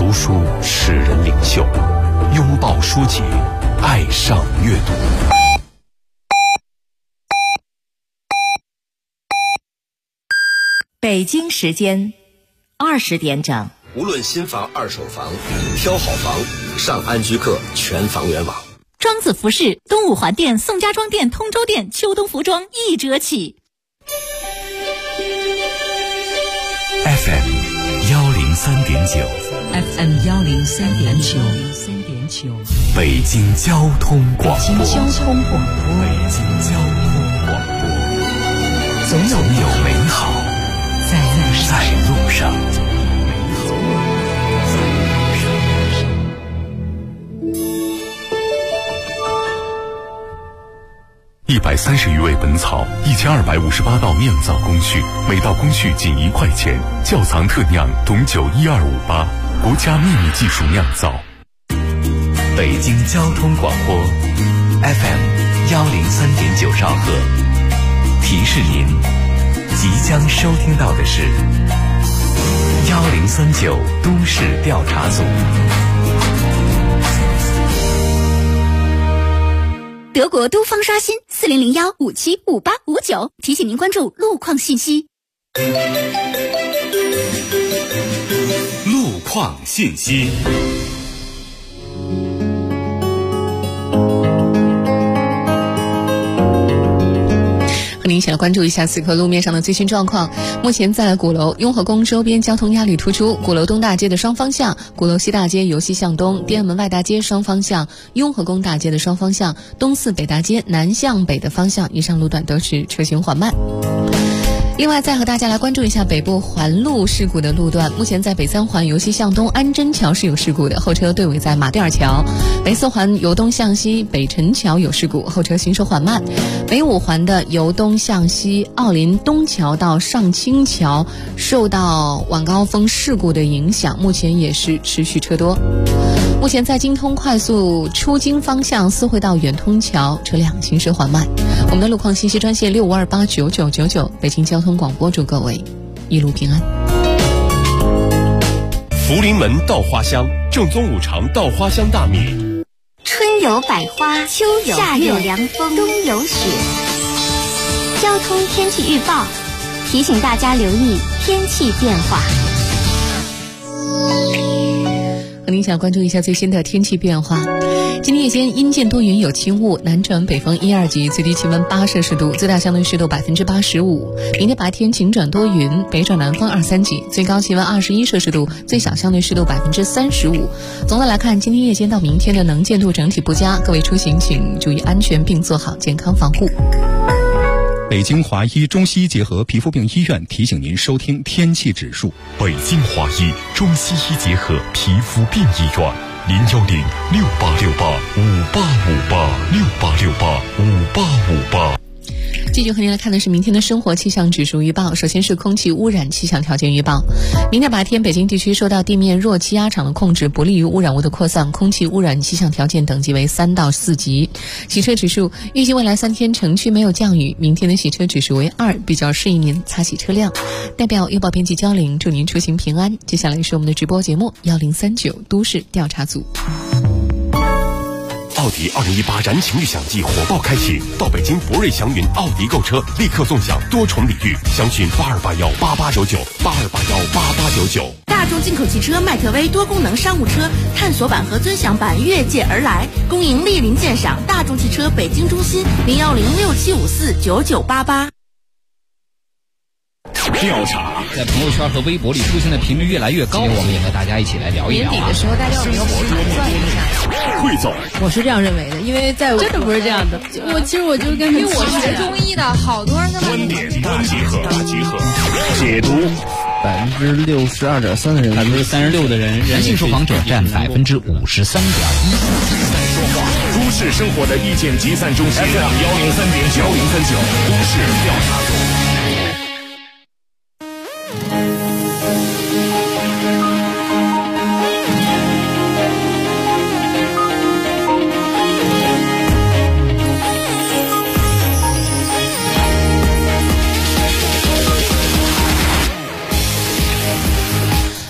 读书使人领袖，拥抱书籍，爱上阅读。 北京时间20点整。 无论新房、二手房，挑好房，上安居客全房源网。 庄子服饰东五环店、宋家庄店、通州店秋冬服装1折起。 FM 103.9 FM 103.9 北京交通广播。 北京交通广播， 总有美好在路上。130余味本草，1258道酿造工序，每道工序仅1块钱。窖藏特酿董酒12588，国家秘密技术酿造。北京交通广播 FM 103.9兆赫，提示您即将收听到的是1039都市调查组。 德国都方刷新4001575859，提醒您关注路况信息。 路况信息。 和您一起来关注一下此刻路面上的最新状况。目前在鼓楼雍和宫周边交通压力突出，鼓楼东大街的双方向、鼓楼西大街由西向东、天安门外大街双方向、雍和宫大街的双方向、东四北大街南向北的方向，以上路段都是车行缓慢。另外再和大家来关注一下北部环路事故的路段。目前在北三环由西向东安贞桥是有事故的，后车队尾在马甸尔桥。北四环由东向西北辰桥有事故，后车行驶缓慢。北五环的由东向西奥林东桥到上清桥受到晚高峰事故的影响，目前也是持续车多。目前在京通快速出京方向思汇到远通桥车辆行驶缓慢。我们的路况信息专线65289999，北京交通广播，祝各位一路平安。 福临门稻花香，正宗五常稻花香大米。 春有百花，秋有夏有凉风，冬有雪。交通天气预报提醒大家留意天气变化。 和您一起来关注一下最新的天气变化。今天夜间阴见多云有轻雾，南转北风1、2级，最低气温8摄氏度，最大相对湿度85%。明天白天晴转多云，北转南风2、3级，最高气温21摄氏度，最小相对湿度35%。总的来看，今天夜间到明天的能见度整体不佳，各位出行请注意安全并做好健康防护。 北京华医中西医结合皮肤病医院提醒您收听天气指数。 北京华医中西医结合皮肤病医院，0106858586858685858。 继续和您来看的是明天的生活气象指数预报。首先是空气污染气象条件预报。明天白天北京地区受到地面弱气压场的控制，不利于污染物的扩散，空气污染气象条件等级为3到4级。洗车指数预计未来3天城区没有降雨，明天的洗车指数为2，比较适宜您擦洗车辆。代表优报编辑焦玲，祝您出行平安。接下来是我们的直播节目1039都市调查组。 奥迪2018燃情预享季火爆开启，到北京博瑞祥云奥迪购车，立刻送享多重礼遇，详询82818899，82818899。 大众进口汽车迈特威多功能商务车探索版和尊享版越界而来，恭迎莅临鉴赏。大众汽车北京中心01067549988。 调查在朋友圈和微博里出现的频率越来越高，我们也和大家一起来聊一聊。 年底的时候，大家有没有盘算一下？ 汇总， 我是这样认为的，因为在我真的不是这样的。其实我就是跟，因为我是学中医的，好多人观点大集合，解读。 62.3%的人 ，36%的人，男性受访者占53.1%。 都市生活的意见集散中心 FM 103.9都市调查组。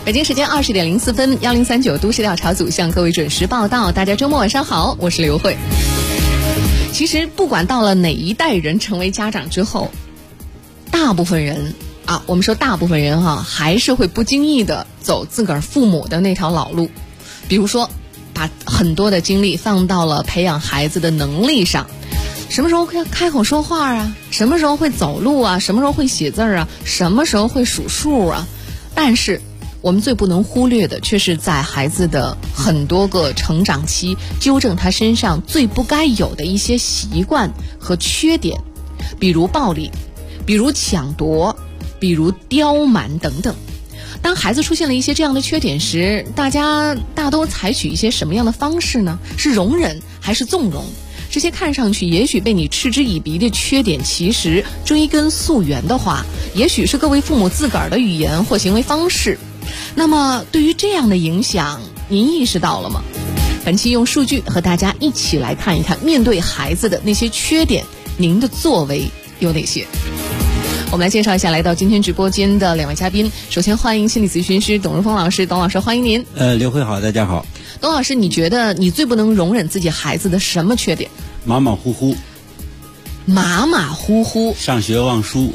北京时间20点04分，1039都市调查组向各位准时报道。大家周末晚上好，我是刘慧。其实不管到了哪一代人成为家长之后，大部分人啊，我们说大部分人还是会不经意的走自个儿父母的那条老路。比如说，把很多的精力放到了培养孩子的能力上。什么时候会开口说话啊？什么时候会走路啊？什么时候会写字啊？什么时候会数数啊？但是我们最不能忽略的却是在孩子的很多个成长期，纠正他身上最不该有的一些习惯和缺点，比如暴力，比如抢夺，比如刁蛮等等。当孩子出现了一些这样的缺点时，大家大都采取一些什么样的方式呢？是容忍还是纵容？这些看上去也许被你嗤之以鼻的缺点，其实追根溯源的话，也许是各位父母自个儿的语言或行为方式。那么对于这样的影响，您意识到了吗？本期用数据和大家一起来看一看，面对孩子的那些缺点，您的作为有哪些？我们来介绍一下来到今天直播间的两位嘉宾。首先欢迎心理咨询师董如峰老师，董老师欢迎您。 刘慧好，大家好。 董老师，你觉得你最不能容忍自己孩子的什么缺点？ 马马虎虎。 马马虎虎， 上学忘书。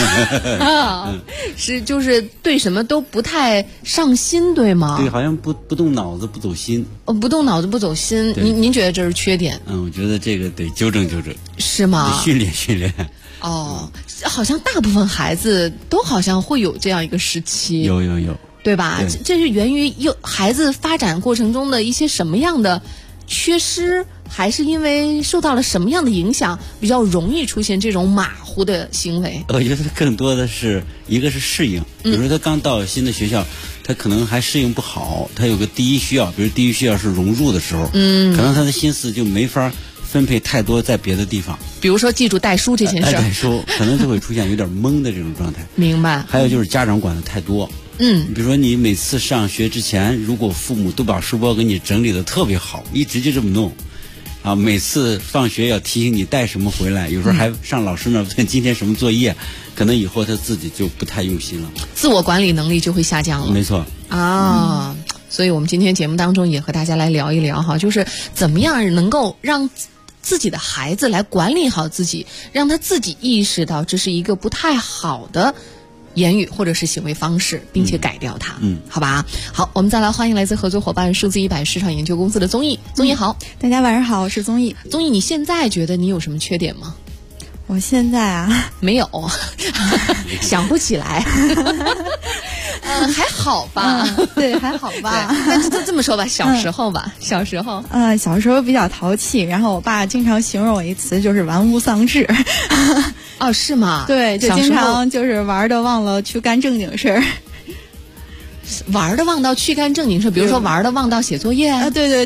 是就是对什么都不太上心，对吗？ 对，好像不动脑子不走心。 不动脑子不走心，您觉得这是缺点？ 我觉得这个得纠正纠正。 是吗？ 训练。 好像大部分孩子都好像会有这样一个时期。 有。 对吧？这是源于孩子发展过程中的一些什么样的缺失，还是因为受到了什么样的影响，比较容易出现这种马虎的行为？ 我觉得更多的是一个是适应，比如说他刚到新的学校，他可能还适应不好，他有个第一需要，比如第一需要是融入的时候，可能他的心思就没法分配太多在别的地方， 比如说记住带书这件事， 带书可能就会出现有点懵的这种状态。 明白。 还有就是家长管的太多。比如说你每次上学之前，如果父母都把书包给你整理的特别好，一直就这么弄，每次放学要提醒你带什么回来，有时候还上老师那问今天什么作业，可能以后他自己就不太用心了， 自我管理能力就会下降了。 没错所以我们今天节目当中也和大家来聊一聊就是怎么样能够让自己的孩子来管理好自己，让他自己意识到这是一个不太好的言语或者是行为方式，并且改掉它。好吧。好，我们再来欢迎来自合作伙伴数字100市场研究公司的综艺。综艺好， 大家晚上好，我是综艺。 综艺，你现在觉得你有什么缺点吗？ 我现在没有，想不起来。还好吧。 对，还好吧。 那就这么说吧，小时候吧，小时候比较淘气，然后我爸经常形容我一词就是玩物丧志。 是吗？ 对，就经常就是玩的忘了去干正经事儿。 玩的忘到去干正经事，比如说玩的忘到写作业。 对。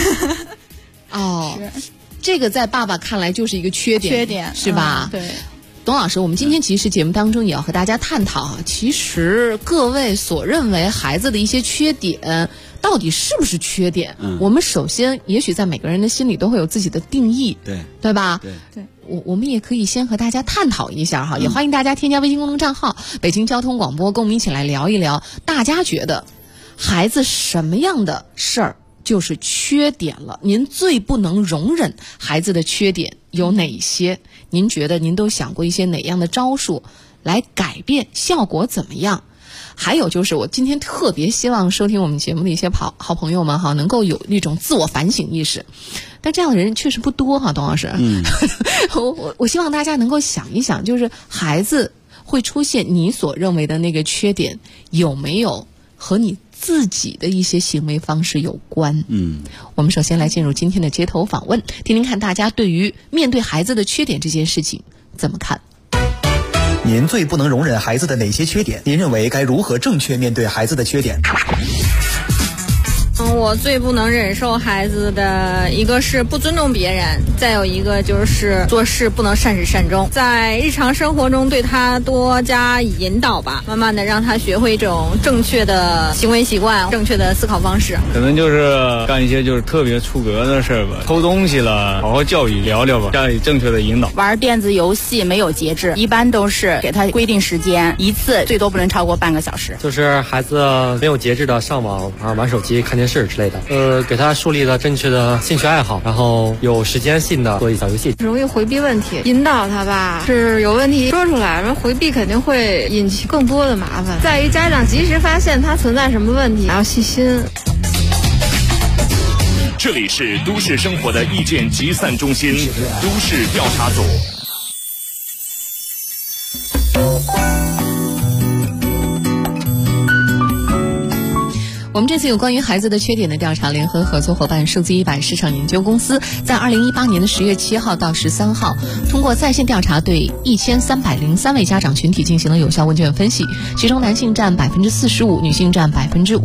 这个在爸爸看来就是一个缺点，是吧？ 对。 董老师，我们今天其实节目当中也要和大家探讨其实各位所认为孩子的一些缺点到底是不是缺点？我们首先也许在每个人的心里都会有自己的定义，对吧？ 对。 我们也可以先和大家探讨一下也欢迎大家添加微信公众账号北京交通广播，跟我们一起来聊一聊，大家觉得孩子什么样的事儿就是缺点了？您最不能容忍孩子的缺点有哪些？您觉得您都想过一些哪样的招数来改变，效果怎么样？还有就是我今天特别希望收听我们节目的一些好朋友们能够有那种自我反省意识，但这样的人确实不多董老师。我希望大家能够想一想，就是孩子会出现你所认为的那个缺点，有没有和你自己的一些行为方式有关？我们首先来进入今天的街头访问，听听看大家对于面对孩子的缺点这件事情怎么看。 您最不能容忍孩子的哪些缺点？您认为该如何正确面对孩子的缺点？ 我最不能忍受孩子的一个是不尊重别人，再有一个就是做事不能善始善终。在日常生活中对他多加引导吧，慢慢的让他学会这种正确的行为习惯，正确的思考方式。 可能就是干一些就是特别出格的事儿吧，偷东西了，好好教育聊聊吧，加以正确的引导。 玩电子游戏没有节制，一般都是给他规定时间，一次最多不能超过半个小时。 就是孩子没有节制的上网玩手机、看电视之类的，给他树立了正确的兴趣爱好，然后有时间性的做一小游戏。 容易回避问题，引导他吧，是有问题说出来，然后回避肯定会引起更多的麻烦。在于家长及时发现他存在什么问题，还要细心。 这里是都市生活的意见集散中心，都市调查组。 我们这次有关于孩子的缺点的调查，联合合作伙伴数字100市场研究公司在2018年的10月7号到13号，通过在线调查对1303位家长群体进行了有效问卷分析，其中男性占45%，女性占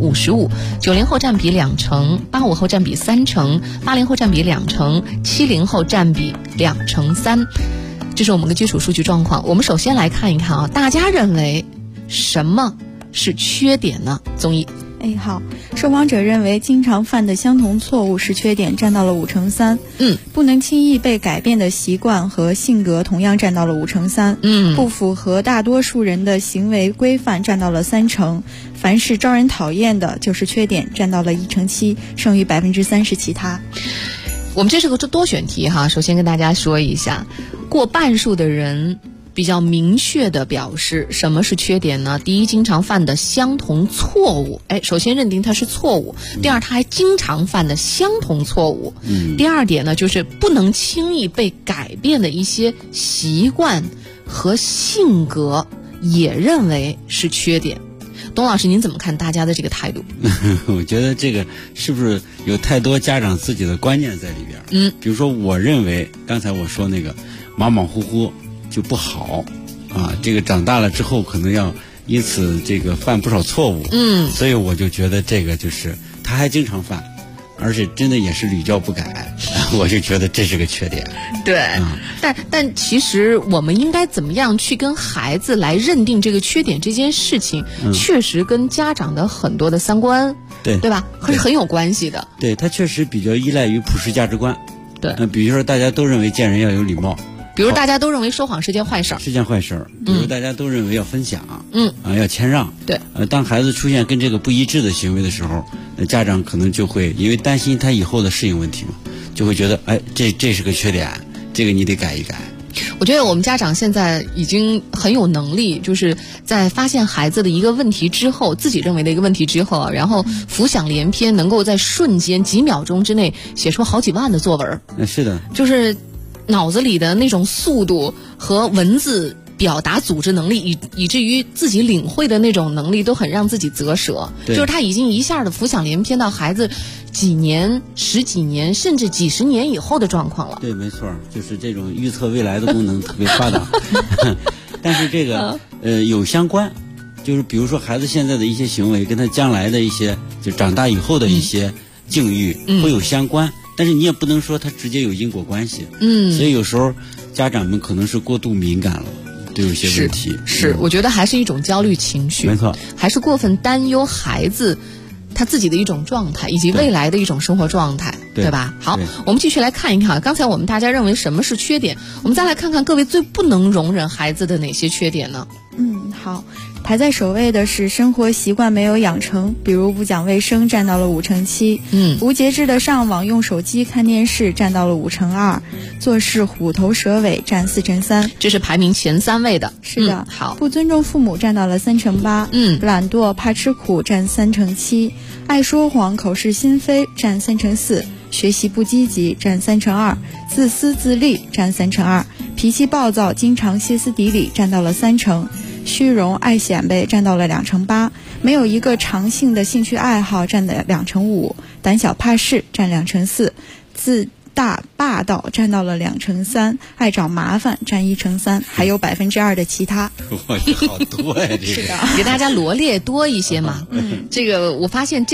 55%，90后占比2成，85后占比3成，80后占比2成，70后占比2成3。这是我们的基础数据状况。我们首先来看一看啊，大家认为什么是缺点呢？综艺。 好，受访者认为经常犯的相同错误是缺点，占到了5成3。不能轻易被改变的习惯和性格同样占到了5成3。不符合大多数人的行为规范占到了3成。凡是招人讨厌的就是缺点，占到了1成7，剩余3%是其他。 我们这是个多选题哈，首先跟大家说一下，过半数的人比较明确地表示什么是缺点呢？第一，经常犯的相同错误，首先认定它是错误；第二，他还经常犯的相同错误。第二点呢，就是不能轻易被改变的一些习惯和性格，也认为是缺点。董老师，您怎么看大家的这个态度？ 我觉得这个是不是有太多家长自己的观念在里边？比如说，我认为刚才我说那个马马虎虎就不好啊，这个长大了之后可能要因此这个犯不少错误。所以我就觉得这个就是他还经常犯，而且真的也是屡教不改，我就觉得这是个缺点。 对，但其实我们应该怎么样去跟孩子来认定这个缺点这件事情，确实跟家长的很多的三观，对吧，是很有关系的。 对，他确实比较依赖于普世价值观。 对， 比如说大家都认为见人要有礼貌。 比如大家都认为说谎是件坏事，比如大家都认为要分享，要谦让。 对， 当孩子出现跟这个不一致的行为的时候，家长可能就会因为担心他以后的适应问题嘛，就会觉得这是个缺点，这个你得改一改。 我觉得我们家长现在已经很有能力，就是在发现孩子的一个问题之后，自己认为的一个问题之后，然后浮想联翩，能够在瞬间几秒钟之内写出好几万的作文。 是的， 就是脑子里的那种速度和文字表达组织能力，以至于自己领会的那种能力都很让自己啧舌。就是他已经一下的浮想联翩到孩子几年、十几年甚至几十年以后的状况了。 对，没错，就是这种预测未来的功能特别发达。但是这个有相关，就是比如说孩子现在的一些行为跟他将来的一些就长大以后的一些境遇会有相关。但是你也不能说它直接有因果关系，所以有时候家长们可能是过度敏感了，对有些问题是我觉得还是一种焦虑情绪， 没错， 还是过分担忧孩子他自己的一种状态以及未来的一种生活状态，对吧？好，我们继续来看一看，刚才我们大家认为什么是缺点，我们再来看看各位最不能容忍孩子的哪些缺点呢？ 好，排在首位的是生活习惯没有养成，比如不讲卫生，占到了5成7。无节制的上网、用手机、看电视，占到了5成2。做事虎头蛇尾，占4成3。 这是排名前3位的。 是的， 好。 不尊重父母，占到了3成8。懒惰、怕吃苦，占3成7。爱说谎、口是心非，占3成4。学习不积极，占3成2。自私自利，占3成2。脾气暴躁，经常歇斯底里，占到了3成。虚荣爱显摆，占到了2成8。没有一个常性的兴趣爱好，占了2成5。胆小怕事，占2成4。自大霸道，占到了2成3。爱找麻烦，占1成3。还有2%的其他。 哇，好多呀！这个给大家罗列多一些嘛。这个我发现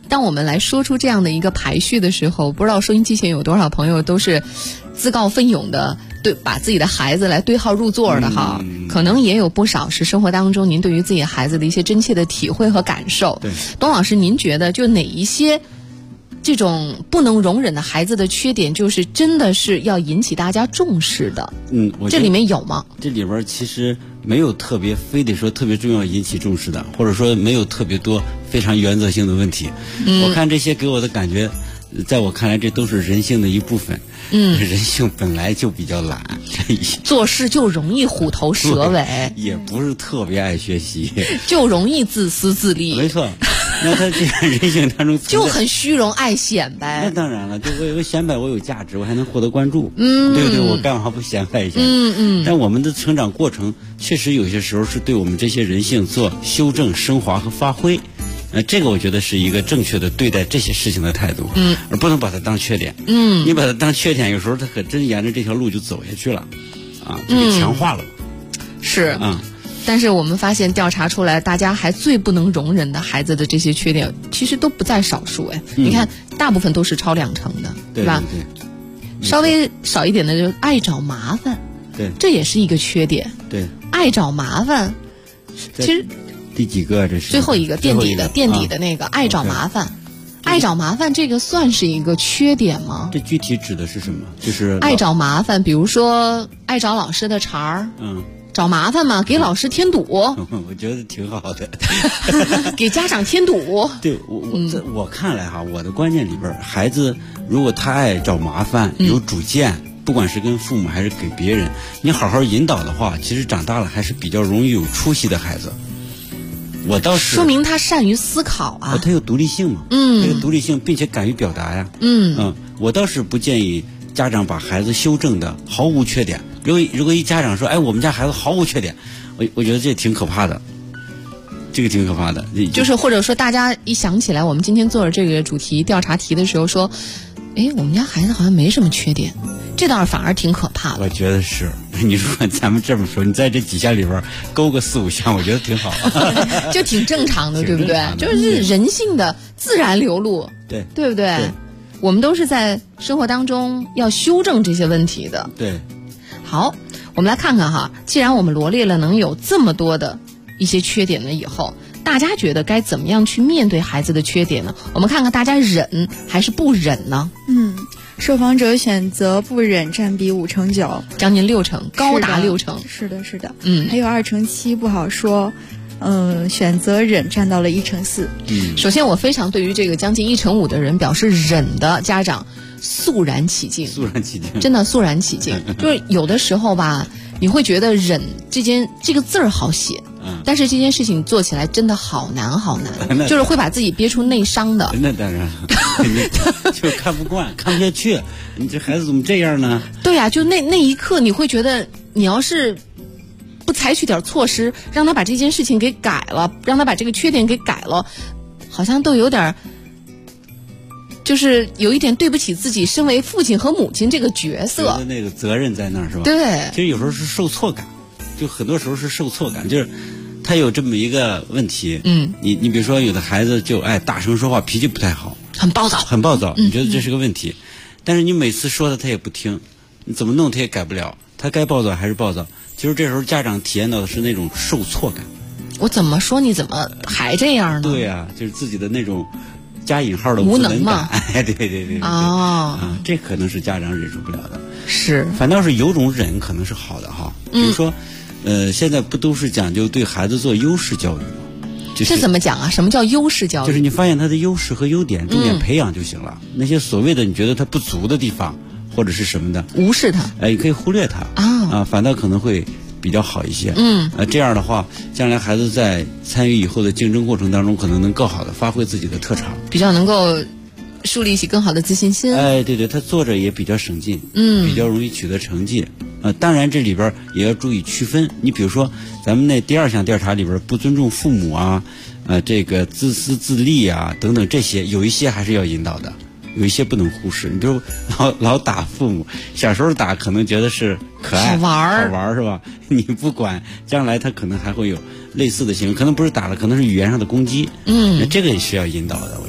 当我们来说出这样的一个排序的时候，不知道收音机前有多少朋友都是自告奋勇的把自己的孩子来对号入座的哈，可能也有不少是生活当中您对于自己孩子的一些真切的体会和感受。 对， 董老师，您觉得就哪一些这种不能容忍的孩子的缺点，就是真的是要引起大家重视的？这里面有吗？ 这里边其实没有特别非得说特别重要引起重视的，或者说没有特别多非常原则性的问题。我看这些给我的感觉，在我看来这都是人性的一部分。人性本来就比较懒， 做事就容易虎头蛇尾， 也不是特别爱学习， 就容易自私自利。 没错，那他这样人性当中就很虚荣爱显摆。 那当然了，就我显摆我有价值，我还能获得关注，对不对？我干嘛不显摆一下？但我们的成长过程确实有些时候是对我们这些人性做修正、升华和发挥。这个我觉得是一个正确的对待这些事情的态度，而不能把它当缺点。你把它当缺点，有时候它可真沿着这条路就走下去了，就给强化了。 是但是我们发现调查出来，大家还最不能容忍的孩子的这些缺点，其实都不在少数。你看，大部分都是超2成的，对吧？对，稍微少一点的就爱找麻烦， 对， 这也是一个缺点。 对， 爱找麻烦，其实。 第几个？这是最后一个垫底的那个爱找麻烦，爱找麻烦这个算是一个缺点吗？ 这具体指的是什么？就是爱找麻烦，比如说爱找老师的茬儿，找麻烦嘛，给老师添堵。 我觉得挺好的， 给家长添堵。 对，我看来哈，我的观念里边，孩子如果他爱找麻烦，有主见。不管是跟父母还是给别人，你好好引导的话，其实长大了还是比较容易有出息的孩子。我倒是说明他善于思考啊， 他有独立性嘛，他有独立性，并且敢于表达呀。我倒是不建议家长把孩子修正的毫无缺点。如果一家长说，哎，我们家孩子毫无缺点，我觉得这挺可怕的，这个挺可怕的。 就是或者说大家一想起来，我们今天做的这个主题调查题的时候说，哎，我们家孩子好像没什么缺点。这倒是反而挺可怕的。 我觉得是，你如果咱们这么说，你在这几项里边勾个4、5项，我觉得挺好， 就挺正常的，对不对？就是人性的自然流露，对不对？我们都是在生活当中要修正这些问题的。 对。 好，我们来看看哈，既然我们罗列了能有这么多的一些缺点呢，以后大家觉得该怎么样去面对孩子的缺点呢？我们看看大家忍还是不忍呢？ 受访者选择不忍占比5成9， 将近6成，高达6成。 是的，还有2成7不好说。选择忍占到了1成4。 首先我非常对于这个将近1成5的人表示忍的家长肃然起敬，真的肃然起敬。就是有的时候吧，你会觉得忍这个字儿好写，但是这件事情做起来真的好难好难，就是会把自己憋出内伤的。 那当然就看不惯看不下去，你这孩子怎么这样呢？ 对呀，就那一刻你会觉得，你要是不采取点措施让他把这件事情给改了，让他把这个缺点给改了，好像都有点就是有一点对不起自己身为父亲和母亲这个角色， 那个责任在那儿是吧？ 对， 其实有时候是受挫感，就很多时候是受挫感，就是他有这么一个问题，你比如说有的孩子就爱大声说话，脾气不太好， 很暴躁， 你觉得这是个问题，但是你每次说他也不听，你怎么弄他也改不了，他该暴躁还是暴躁。其实这时候家长体验到的是那种受挫感， 我怎么说你怎么还这样呢？ 对呀，就是自己的那种加引号的无能嘛。 对这可能是家长忍受不了的。 是， 反倒是有种忍可能是好的哈。比如说，现在不都是讲究对孩子做优势教育吗？ 这怎么讲啊？什么叫优势教育？ 就是你发现他的优势和优点，重点培养就行了。那些所谓的你觉得他不足的地方或者是什么的， 无视他， 你可以忽略他反倒可能会比较好一些。这样的话，将来孩子在参与以后的竞争过程当中，可能能更好的发挥自己的特长， 比较能够树立起更好的自信心。 对，他做着也比较省劲，比较容易取得成绩。当然这里边也要注意区分。你比如说，咱们那第2项调查里边，不尊重父母啊，这个自私自利啊等等这些，有一些还是要引导的。有一些不能忽视，你比如老打父母，小时候打可能觉得是可爱好玩是吧？你不管，将来他可能还会有类似的行为，可能不是打了，可能是语言上的攻击。这个也是要引导的，我觉得。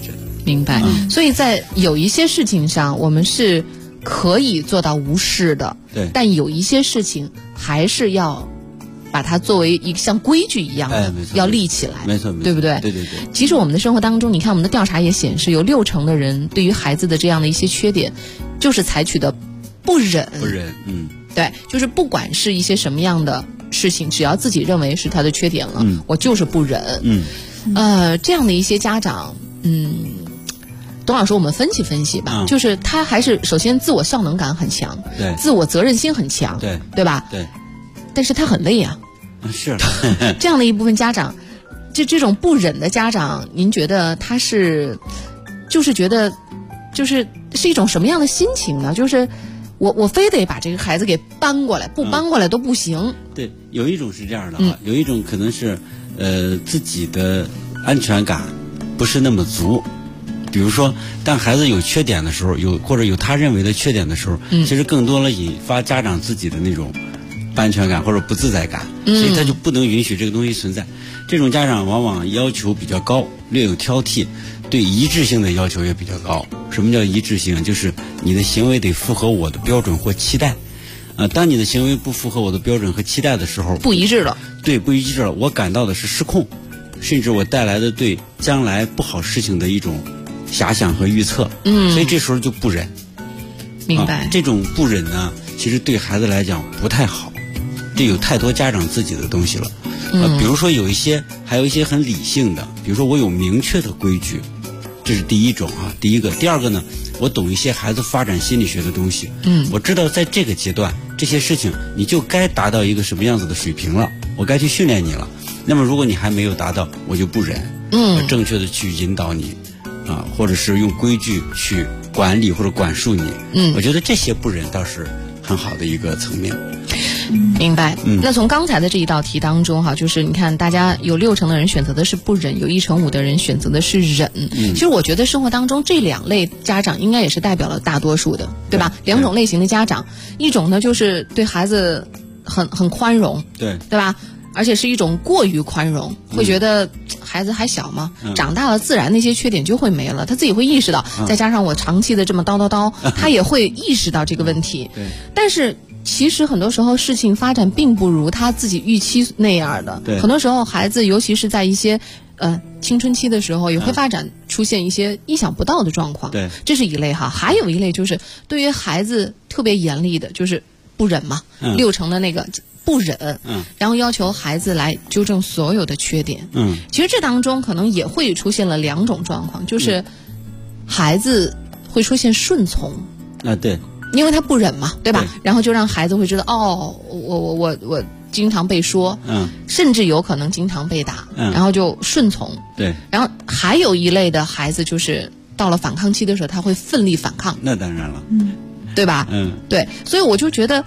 明白。所以在有一些事情上，我们是可以做到无视的， 对。 但有一些事情还是要把它作为一个像规矩一样的，要立起来， 没错， 对不对？ 对。 其实我们的生活当中，你看我们的调查也显示，有60%的人对于孩子的这样的一些缺点，就是采取的不忍，对，就是不管是一些什么样的事情，只要自己认为是他的缺点了，我就是不忍。这样的一些家长，董老师，我们分析分析吧。就是他还是首先自我效能感很强， 对， 自我责任心很强，对吧？ 对。 但是他很累啊。 是。 这样的一部分家长，这种不忍的家长，您觉得他是，就是觉得，是一种什么样的心情呢？就是我非得把这个孩子给搬过来，不搬过来都不行。 对，有一种是这样的啊，有一种可能是自己的安全感不是那么足。比如说，当孩子有缺点的时候，或者有他认为的缺点的时候，其实更多了引发家长自己的那种不安全感或者不自在感，所以他就不能允许这个东西存在。这种家长往往要求比较高，略有挑剔，对一致性的要求也比较高。什么叫一致性？就是你的行为得符合我的标准或期待。当你的行为不符合我的标准和期待的时候， 不一致了。对， 不一致了，我感到的是失控，甚至我带来的对将来不好事情的一种遐想和预测。所以这时候就不忍。 明白。 这种不忍呢，其实对孩子来讲不太好，这有太多家长自己的东西了。比如说还有一些很理性的，比如说我有明确的规矩，这是第一种啊，第一个。第二个呢，我懂一些孩子发展心理学的东西，我知道在这个阶段这些事情你就该达到一个什么样子的水平了，我该去训练你了。那么如果你还没有达到，我就不忍，正确的去引导你啊，或者是用规矩去管理或者管束你。我觉得这些不忍倒是很好的一个层面。 明白。那从刚才的这一道题当中哈，就是你看大家有60%的人选择的是不忍，有1%5%的人选择的是忍。其实我觉得生活当中这2类家长应该也是代表了大多数的，对吧？2种类型的家长，一种呢就是对孩子很宽容，对吧？而且是一种过于宽容，会觉得孩子还小嘛，长大了自然那些缺点就会没了，他自己会意识到。再加上我长期的这么叨，他也会意识到这个问题。但是其实很多时候事情发展并不如他自己预期那样的。很多时候孩子尤其是在一些青春期的时候，也会发展出现一些意想不到的状况。这是一类哈。还有一类就是对于孩子特别严厉的，就是不忍嘛，60%的那个不忍，然后要求孩子来纠正所有的缺点。其实这当中可能也会出现了2种状况，就是孩子会出现顺从。 对。 因为他不忍嘛，对吧？然后就让孩子会知道，我经常被说，甚至有可能经常被打，然后就顺从。 对。 然后还有一类的孩子，就是到了反抗期的时候，他会奋力反抗。 那当然了， 对吧？对。所以我就觉得，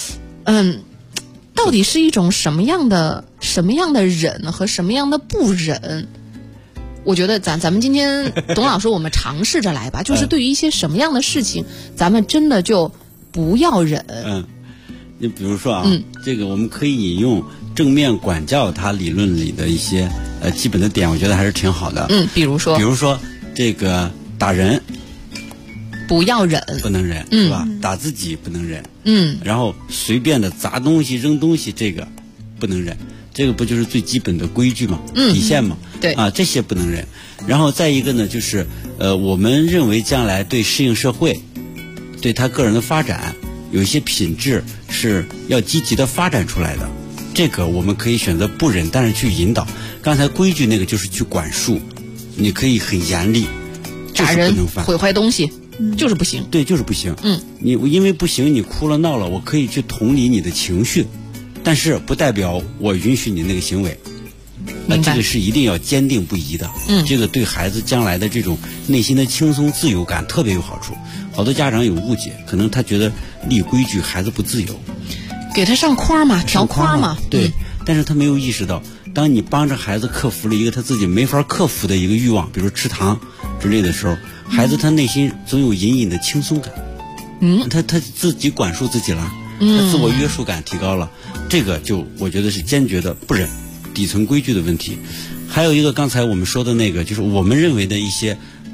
到底是一种什么样的忍和什么样的不忍？我觉得咱们今天董老师，我们尝试着来吧，就是对于一些什么样的事情，咱们真的就不要忍。 你比如说啊，这个我们可以引用正面管教它理论里的一些基本的点，我觉得还是挺好的。 比如说这个打人不要忍， 不能忍，是吧？打自己不能忍，然后随便的砸东西扔东西，这个不能忍。这个不就是最基本的规矩吗？底线吗？ 对啊， 这些不能忍。然后再一个呢，就是我们认为将来对适应社会，对他个人的发展，有一些品质是要积极的发展出来的。这个我们可以选择不忍，但是去引导。刚才规矩那个就是去管束，你可以很严厉， 打人、毁坏东西，就是不行。 对，就是不行。你因为不行，你哭了闹了，我可以去同理你的情绪。但是不代表我允许你那个行为，那这个是一定要坚定不移的。这个对孩子将来的这种内心的轻松自由感特别有好处。好多家长有误解，可能他觉得立规矩孩子不自由， 给他上框嘛，条框嘛。 对，但是他没有意识到，当你帮着孩子克服了一个他自己没法克服的一个欲望，比如吃糖之类的时候，孩子他内心总有隐隐的轻松感。他自己管束自己了。他自我约束感提高了，这个就我觉得是坚决的不忍，底层规矩的问题。还有一个刚才我们说的那个，就是我们认为的一些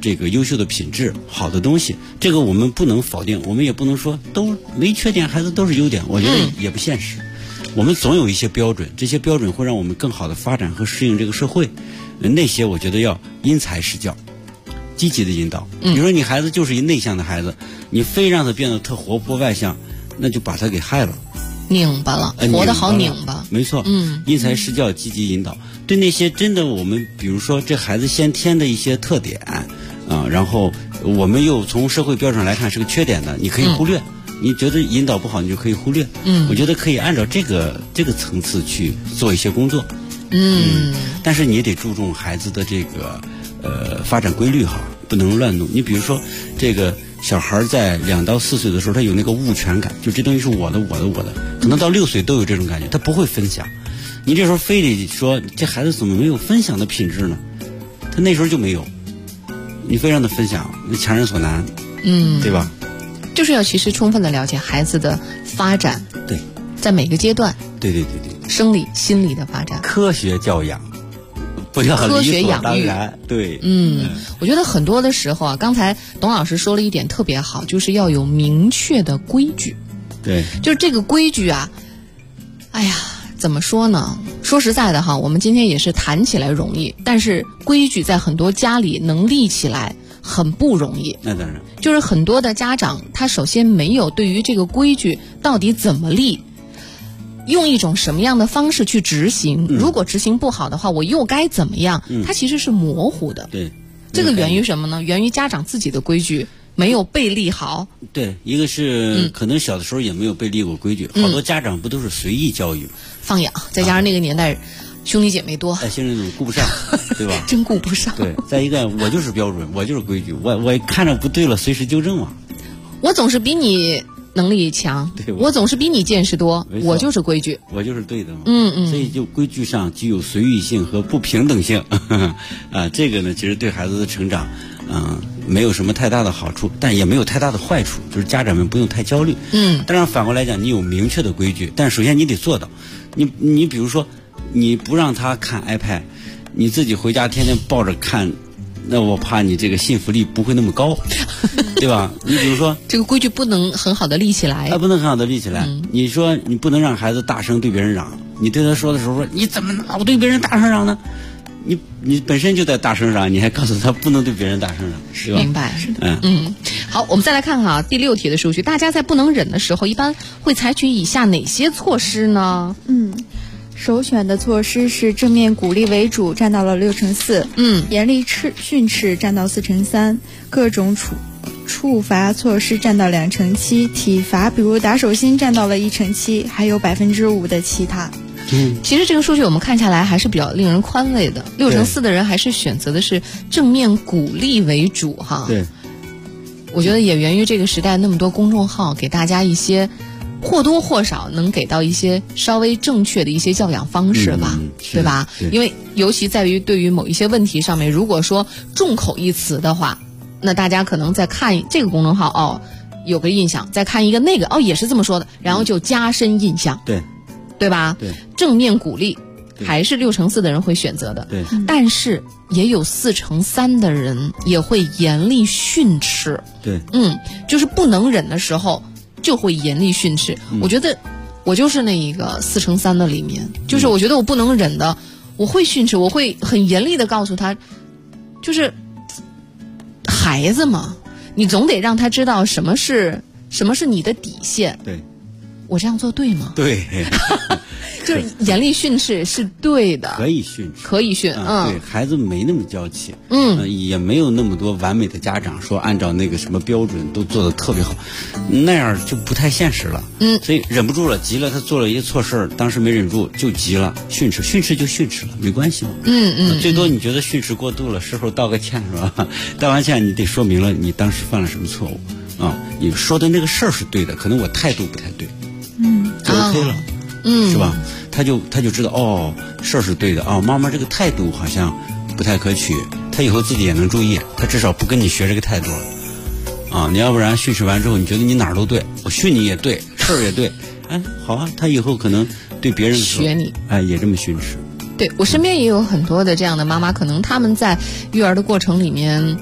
这个优秀的品质、好的东西，这个我们不能否定，我们也不能说都没缺点，孩子都是优点，我觉得也不现实。我们总有一些标准，这些标准会让我们更好的发展和适应这个社会。那些我觉得要因材施教，积极的引导。比如说你孩子就是一内向的孩子，你非让他变得特活泼外向，那就把他给害了， 拧巴了，活得好拧巴。 没错，因材施教，积极引导。对那些真的我们比如说这孩子先天的一些特点然后我们又从社会标准来看是个缺点的，你可以忽略。你觉得引导不好，你就可以忽略。我觉得可以按照这个层次去做一些工作。但是你也得注重孩子的这个发展规律哈，不能乱弄。你比如说这个小孩在2到4岁的时候，他有那个物权感，就这东西是我的，可能到6岁都有这种感觉，他不会分享。你这时候非得说这孩子怎么没有分享的品质呢？他那时候就没有，你非让他分享，那强人所难，对吧？ 就是要其实充分的了解孩子的发展， 对， 在每个阶段， 对， 生理、心理的发展， 科学教养，不要理所当然，对， 我觉得很多的时候啊，刚才董老师说了一点特别好，就是要有明确的规矩， 对， 就是这个规矩啊，哎呀，怎么说呢？说实在的哈，我们今天也是谈起来容易，但是规矩在很多家里能立起来很不容易。 那当然， 就是很多的家长他首先没有对于这个规矩到底怎么立，用一种什么样的方式去执行，如果执行不好的话我又该怎么样，它其实是模糊的。 对， 这个源于什么呢？源于家长自己的规矩没有被立好。 对，一个是可能小的时候也没有被立过规矩，好多家长不都是随意教育， 放养，再加上那个年代兄弟姐妹多， 兄弟姐妹顾不上，对吧？ 真顾不上。 对，再一个我就是标准，我就是规矩，我看着不对了随时纠正嘛。 我总是比你能力强，我总是比你见识多，我就是规矩， 我就是对的嘛。所以就规矩上具有随意性和不平等性这个呢其实对孩子的成长没有什么太大的好处，但也没有太大的坏处，就是家长们不用太焦虑。当然反过来讲，你有明确的规矩，但首先你得做到。你比如说你不让他看 iPad， 你自己回家天天抱着看，那我怕你这个信服力不会那么高对吧？你比如说这个规矩不能很好的立起来， 不能很好的立起来。你说你不能让孩子大声对别人嚷，你对他说的时候说你怎么老对别人大声嚷呢？你本身就在大声嚷，你还告诉他不能对别人大声嚷，是吧？ 明白。好，我们再来看看第6题的数据，大家在不能忍的时候一般会采取以下哪些措施呢？ 首选的措施是正面鼓励为主，占到了64%。严厉训斥占到4%，各种处罚措施占到2%，体罚比如打手心占到了1%，还有5%的其他。 其实这个数据我们看下来还是比较令人宽慰的，64%的人还是选择的是正面鼓励为主哈。 对， 我觉得也源于这个时代那么多公众号给大家一些或多或少能给到一些稍微正确的一些教养方式吧，对吧？因为尤其在于对于某一些问题上面，如果说众口一词的话，那大家可能在看这个公众号有个印象，再看一个那个也是这么说的，然后就加深印象。对吧？ 对， 正面鼓励还是64%的人会选择的。 对， 但是也有4%的人也会严厉训斥。 对， 就是不能忍的时候就会严厉训斥。我觉得我就是那一个4%的里面，就是我觉得我不能忍的，我会训斥，我会很严厉的告诉他，就是孩子嘛，你总得让他知道什么是你的底线。 对。 我这样做对吗？ 对， 就是严厉训斥是对的， 可以训，对，孩子没那么娇气，也没有那么多完美的家长说按照那个什么标准都做得特别好，那样就不太现实了。所以忍不住了，急了，他做了一些错事，当时没忍住就急了，训斥就训斥了，没关系嘛。最多你觉得训斥过度了，事后道个歉是吧？道完歉你得说明了你当时犯了什么错误你说的那个事儿是对的，可能我态度不太对。就 OK 了，是吧？他就知道事儿是对的妈妈这个态度好像不太可取，他以后自己也能注意，他至少不跟你学这个态度了你要不然训斥完之后，你觉得你哪儿都对，我训你也对，事儿也对，好啊，他以后可能对别人的时候学你， 也这么训斥。 对，我身边也有很多的这样的妈妈，可能他们在育儿的过程里面，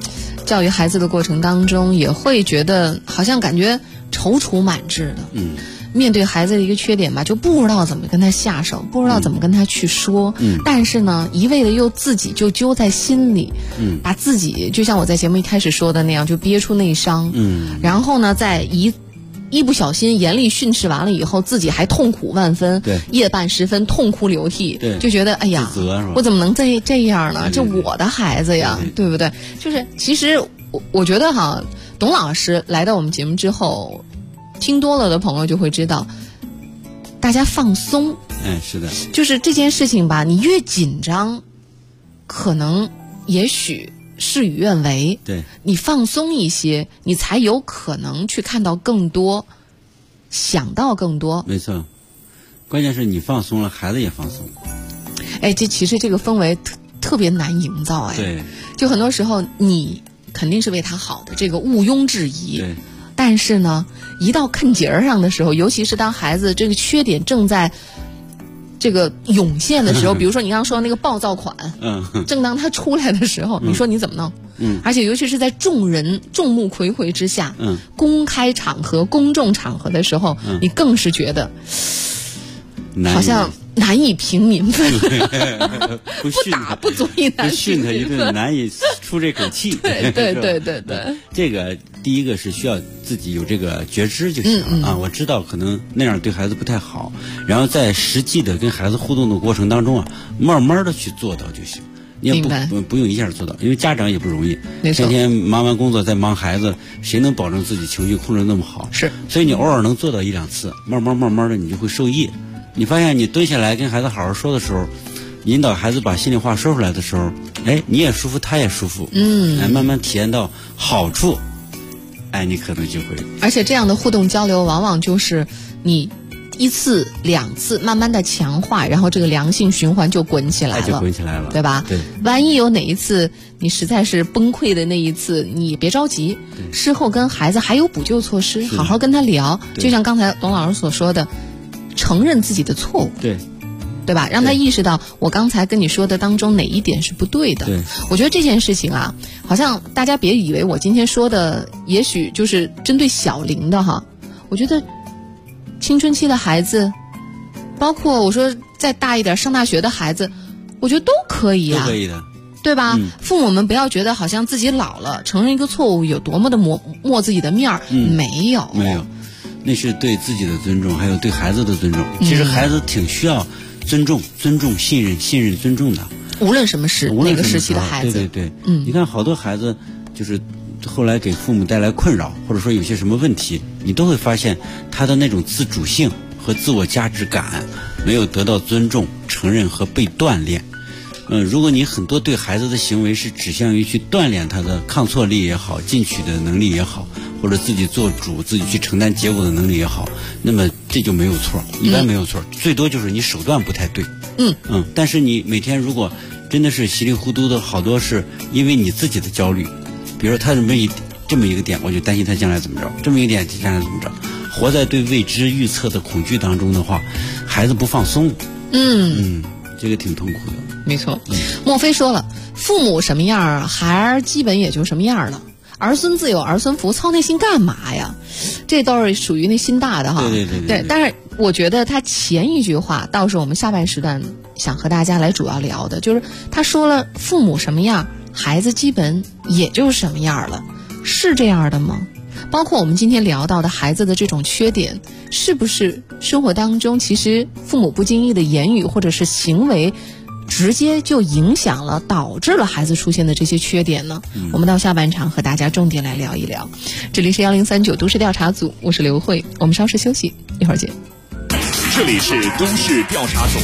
教育孩子的过程当中，也会觉得好像感觉踌躇满志的。面对孩子的一个缺点吧，就不知道怎么跟他下手，不知道怎么跟他去说。但是呢，一味的又自己就揪在心里，把自己就像我在节目一开始说的那样，就憋出内伤。然后呢，在一不小心严厉训斥完了以后，自己还痛苦万分，夜半时分痛哭流涕，就觉得哎呀，我怎么能这样呢？这我的孩子呀，对不对？就是其实我觉得哈，董老师来到我们节目之后，听多了的朋友就会知道，大家放松。 是的， 就是这件事情吧，你越紧张，可能也许事与愿违。 对， 你放松一些，你才有可能去看到更多，想到更多。 没错，关键是你放松了，孩子也放松。 其实这个氛围特别难营造。 对， 就很多时候你肯定是为他好的，这个毋庸置疑。 对。 但是呢，一到坎节上的时候，尤其是当孩子这个缺点正在这个涌现的时候，比如说你刚刚说的那个暴躁款，正当他出来的时候，你说你怎么弄？而且尤其是在众人众目睽睽之下，公开场合、公众场合的时候，你更是觉得好像难以平民愤， 不打不足以难不训他一顿，难以出这口气。 对， 这个第一个是需要自己有这个觉知就行了啊。我知道可能那样对孩子不太好，然后在实际的跟孩子互动的过程当中慢慢的去做到就行。你也不用一下做到，因为家长也不容易，天天忙完工作再忙孩子，谁能保证自己情绪控制那么好？ 是， 所以你偶尔能做到1-2次，慢慢的你就会受益。你发现你蹲下来跟孩子好好说的时候，引导孩子把心里话说出来的时候，你也舒服，他也舒服，慢慢体验到好处，你可能就会。 而且这样的互动交流，往往就是你1次2次慢慢的强化，然后这个良性循环就滚起来了，对吧？ 对。 万一有哪一次你实在是崩溃的那一次，你别着急，事后跟孩子还有补救措施，好好跟他聊，就像刚才董老师所说的。承认自己的错误，对吧？让他意识到我刚才跟你说的当中哪一点是不对的。我觉得这件事情好像大家别以为我今天说的也许就是针对小龄的哈。我觉得青春期的孩子，包括我说再大一点上大学的孩子，我觉得都可以都可以的， 对吧？父母们不要觉得好像自己老了，承认一个错误有多么的抹自己的面儿，没有。 那是对自己的尊重，还有对孩子的尊重。其实孩子挺需要尊重、信任、尊重的。 无论什么事，那个时期的孩子， 对，你看好多孩子就是后来给父母带来困扰，或者说有些什么问题，你都会发现他的那种自主性和自我价值感没有得到尊重、承认和被锻炼。如果你很多对孩子的行为是指向于去锻炼他的抗挫力也好，进取的能力也好，或者自己做主、自己去承担结果的能力也好，那么这就没有错，一般没有错，最多就是你手段不太对。但是你每天如果真的是稀里糊涂的，好多是因为你自己的焦虑，比如说他这么一个点，我就担心他将来怎么着；这么一个点，将来怎么着。活在对未知预测的恐惧当中的话，孩子不放松，这个挺痛苦的。 没错，莫非说了，父母什么样，孩儿基本也就什么样了。儿孙自有儿孙福，操那心干嘛呀？这都是属于那心大的哈。对，但是我觉得他前一句话倒是我们下半时段想和大家来主要聊的，就是他说了父母什么样，孩子基本也就什么样了，是这样的吗？包括我们今天聊到的孩子的这种缺点，是不是生活当中其实父母不经意的言语或者是行为直接就影响了导致了孩子出现的这些缺点呢？我们到下半场和大家重点来聊一聊。这里是1039都市调查组，我是刘慧，我们稍事休息，一会儿见。 这里是都市调查组。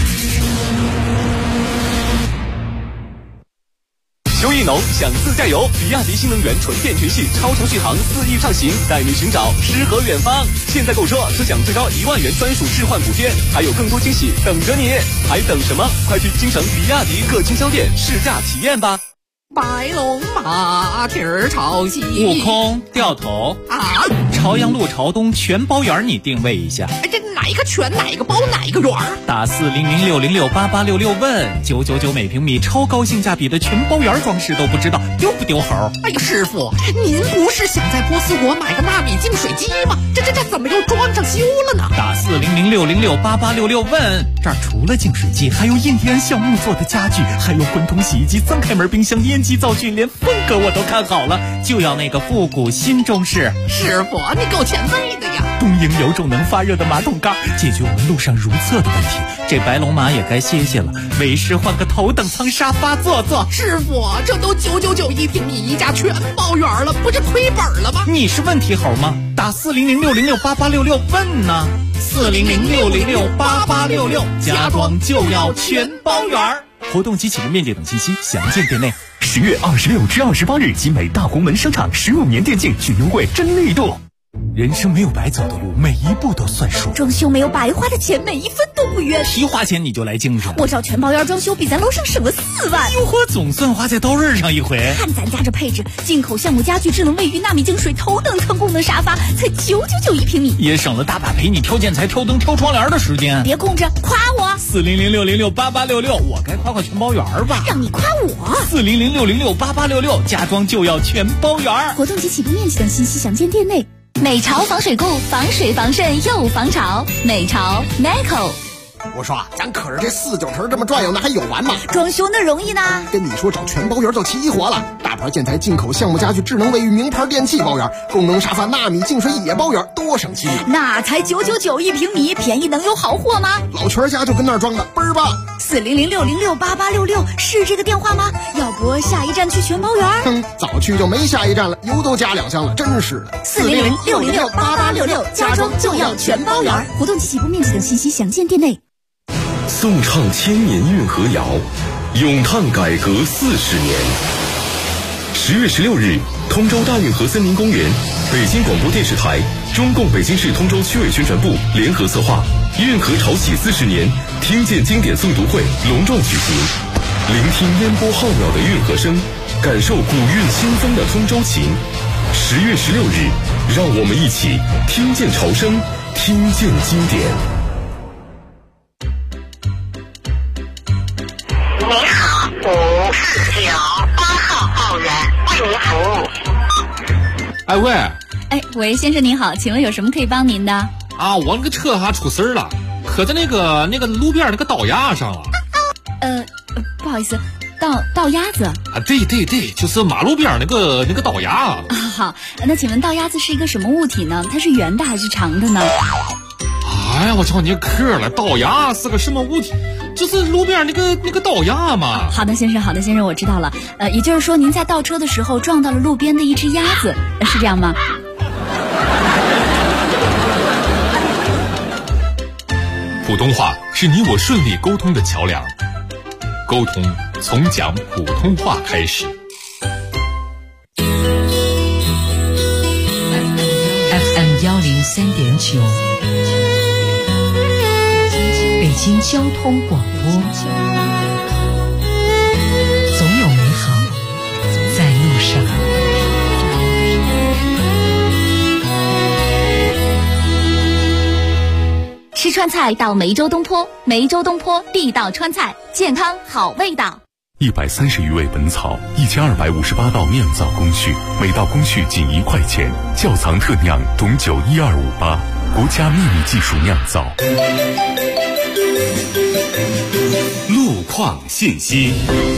邱一农想自驾游，比亚迪新能源纯电全系超长续航4亿畅行，带你寻找诗和远方。现在购车就享最高1万元专属置换补贴，还有更多惊喜等着你，还等什么？快去京城比亚迪各经销店试驾体验吧。 白龙马蹄儿朝西， 悟空掉头啊！朝阳路朝东全包园，你定位一下。 这哪个圈哪个包哪个圆？ 打4006068866问999每平米，超高性价比的全包圆装饰都不知道丢不丢猴？ 哎呀，师傅，您不是想在波斯国买个纳米净水机吗？这怎么又装上修了呢？ 打4006068866问，这儿除了净水机，还有印第安橡木做的家具，还有混通洗衣机、3开门冰箱、烟机灶具，连风格我都看好了，就要那个复古新中式。 师傅，你够前卫的呀！ 东营有种能发热的马桶盖，解决我们路上如厕的问题。这白龙马也该歇歇了，为师换个头等舱沙发坐坐。 师傅，这都999一平米，一家全包圆了，不是亏本了吗？ 你是问题猴吗？打4006068866问呢，4006068866，家装就要全包圆。活动及启动面积等信息详见店内。 10月26至28日，集美大红门商场15年电竞巨优惠真力度。 人生没有白走的路，每一步都算数。 装修没有白花的钱，每一分都不冤。 提花钱你就来精神， 我找全包圆装修比咱楼上省了4万。 哟呵，总算花在刀刃上一回。 看咱家这配置，进口橡木家具、智能卫浴、纳米净水、头等舱功能沙发，才999一平米， 也省了大把陪你挑建材、挑灯、挑窗帘的时间。 别空着，夸我 4006068866，我该夸全包圆吧？ 让你夸我 4006068866，家装就要全包圆。 活动及启动面积等信息详见店内。美潮防水固，防水防渗又防潮。美潮 Nico。 我说咱可是这4、9成这么转悠，那还有完吗？ 装修那容易呢。 跟你说找全包圆就齐活了，大牌建材、进口橡木家具、智能卫浴、名牌电器包圆，功能沙发、纳米净水也包圆，多省心。 那才999一平米，便宜能有好货吗？ 老全家就跟那儿装的，倍儿棒。 4006068866是这个电话吗？要不下一站去全包圆？ 早去就没下一站了，油都加2箱了，真是的。 4006068866，家装就要全包圆。活动及起步面积等信息详见店内。 颂唱千年运河谣，咏叹改革40年。10月16日，通州大运河森林公园，北京广播电视台、中共北京市通州区委宣传部联合策划运河潮起40年听见经典诵读会隆重举行，聆听烟波浩渺的运河声，感受古韵新风的通州情。10月16日，让我们一起听见潮声，听见经典。 您好，549，8号报员为您服务。 哎喂， 喂，先生您好，请问有什么可以帮您的？ 啊，我那个车还出事了，磕在那个路边那个道牙上了。 不好意思，道鸭子啊？ 对，就是马路边那个道牙。 好，那请问道鸭子是一个什么物体呢？它是圆的还是长的呢？ 哎呀，我找你嗑了，道牙是个什么物体？就是路边那个道牙嘛。 好的，先生，我知道了。也就是说，您在倒车的时候撞到了路边的一只鸭子，是这样吗？ 普通话是你我顺利沟通的桥梁，沟通从讲普通话开始。 FM 103.9，北京交通广播，总有美好在路上。 吃川菜到梅州东坡，梅州东坡地道川菜，健康好味道。 130余味本草，1258道酿造工序，每道工序仅1块钱，窖藏特酿董酒12588，国家秘密技术酿造。路况信息。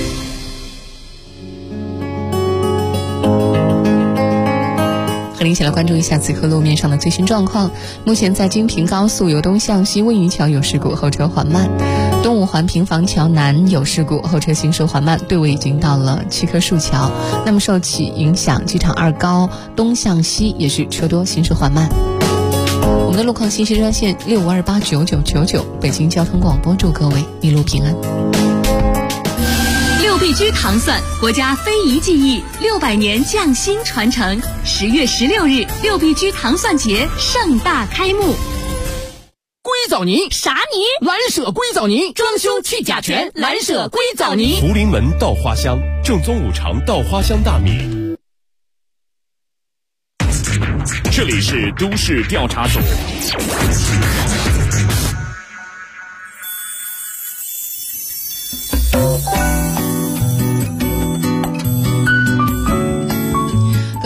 和您一起来关注一下此刻路面上的最新状况。目前在京平高速由东向西魏余桥有事故，后车缓慢；东五环平房桥南有事故，后车行驶缓慢，队尾已经到了七棵树桥。那么受其影响，机场2高东向西也是车多，行驶缓慢。我们的路况信息热线65289999，北京交通广播祝各位一路平安。 6必居糖蒜，国家非遗技艺600年匠心传承。10月16日，6必居糖蒜节盛大开幕。 硅藻泥啥泥？ 蓝舍硅藻泥，装修去甲醛，蓝舍硅藻泥。 福临门稻花香，正宗5常稻花香大米。这里是都市调查组。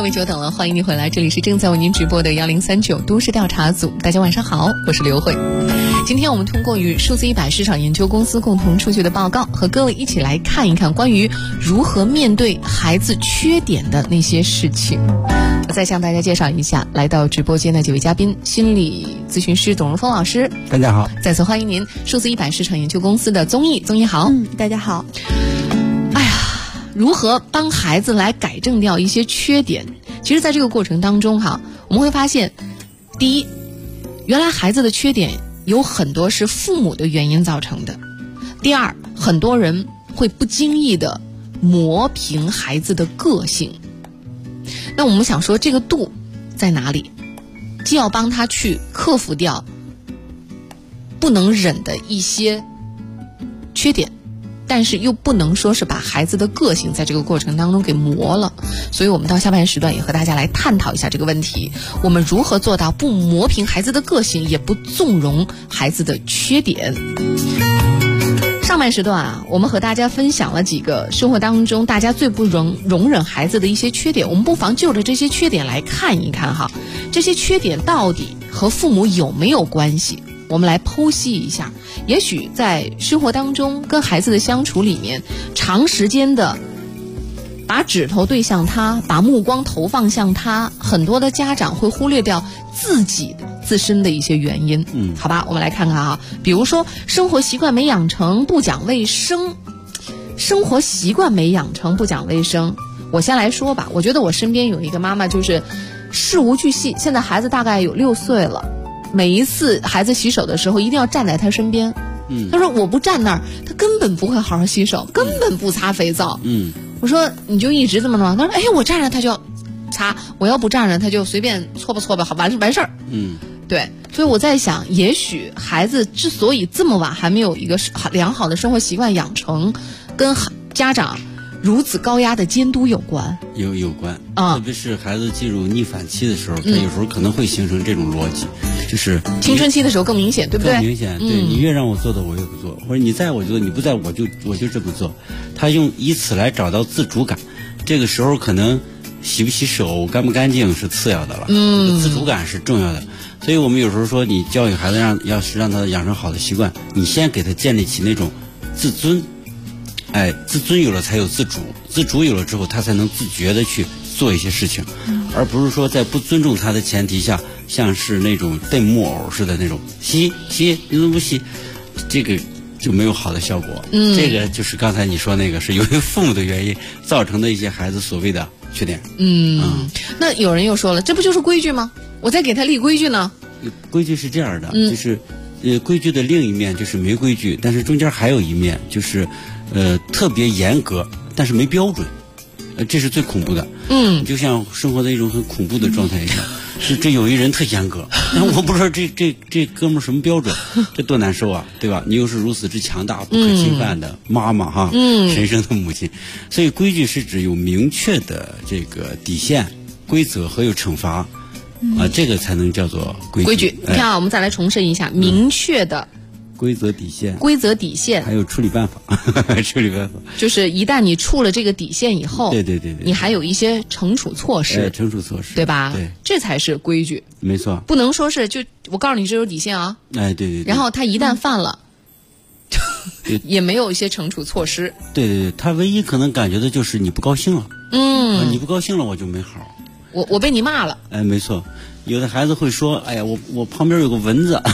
位久等了，欢迎您回来，这里是正在为您直播的1039都市调查组。大家晚上好，我是刘慧。今天我们通过与数字100市场研究公司共同出具的报告，和各位一起来看一看关于如何面对孩子缺点的那些事情。我再向大家介绍一下来到直播间的几位嘉宾：心理咨询师董荣峰老师， 大家好； 再次欢迎您数字100市场研究公司的宗毅好。 大家好。 哎呀，如何帮孩子来改正掉一些缺点？其实在这个过程当中我们会发现，第一，原来孩子的缺点有很多是父母的原因造成的。第二，很多人会不经意的磨平孩子的个性。那我们想说，这个度在哪里？既要帮他去克服掉不能忍的一些缺点，但是又不能说是把孩子的个性在这个过程当中给磨了。所以我们到下半时段也和大家来探讨一下这个问题，我们如何做到不磨平孩子的个性，也不纵容孩子的缺点。上半时段我们和大家分享了几个生活当中大家最不容忍孩子的一些缺点，我们不妨就着这些缺点来看一看这些缺点到底和父母有没有关系，我们来剖析一下。也许在生活当中跟孩子的相处里面，长时间的把指头对向他，把目光投放向他，很多的家长会忽略掉自身的一些原因。好吧，我们来看看比如说生活习惯没养成，不讲卫生。生活习惯没养成，不讲卫生，我先来说吧。我觉得我身边有一个妈妈就是事无巨细，现在孩子大概有6岁了，每一次孩子洗手的时候一定要站在他身边。他说我不站那儿他根本不会好好洗手，根本不擦肥皂。我说你就一直这么弄？他说我站着他就擦，我要不站着他就随便搓吧搓吧，好完事儿。对，所以我在想，也许孩子之所以这么晚还没有一个良好的生活习惯养成，跟家长如此高压的监督有关。 有关特别是孩子进入逆反期的时候，他有时候可能会形成这种逻辑，就是青春期的时候更明显，对不对？ 更明显，对，你越让我做的我越不做，或者你在我做，你不在我就这么做。他以此来找到自主感，这个时候可能洗不洗手、干不干净是次要的了，自主感是重要的。所以我们有时候说，你教育孩子要是让他养成好的习惯，你先给他建立起那种自尊。自尊有了才有自主，自主有了之后，他才能自觉的去做一些事情，而不是说在不尊重他的前提下，像是那种瞪木偶似的那种洗，你怎么不洗？这个就没有好的效果。这个就是刚才你说那个是由于父母的原因造成的一些孩子所谓的缺点。 那有人又说了，这不就是规矩吗？我再给他立规矩呢？ 规矩是这样的，就是规矩的另一面就是没规矩，但是中间还有一面就是特别严格，但是没标准，这是最恐怖的。就像生活在一种很恐怖的状态一样。这有一人特严格，但我不知道这哥们儿什么标准，这多难受啊，对吧？你又是如此之强大、不可侵犯的妈妈神圣的母亲，所以规矩是指有明确的这个底线、规则和有惩罚。这个才能叫做规矩。 你看我们再来重申一下，明确的规则底线，还有处理办法。 就是一旦你触了这个底线以后， 对， 你还有一些惩处措施，对吧？ 对， 这才是规矩。 没错， 不能说是就我告诉你这有底线啊。 对。 然后他一旦犯了，也没有一些惩处措施。 对，他唯一可能感觉的就是你不高兴了。你不高兴了，我就没好。 我被你骂了。 没错，有的孩子会说，我旁边有个蚊子。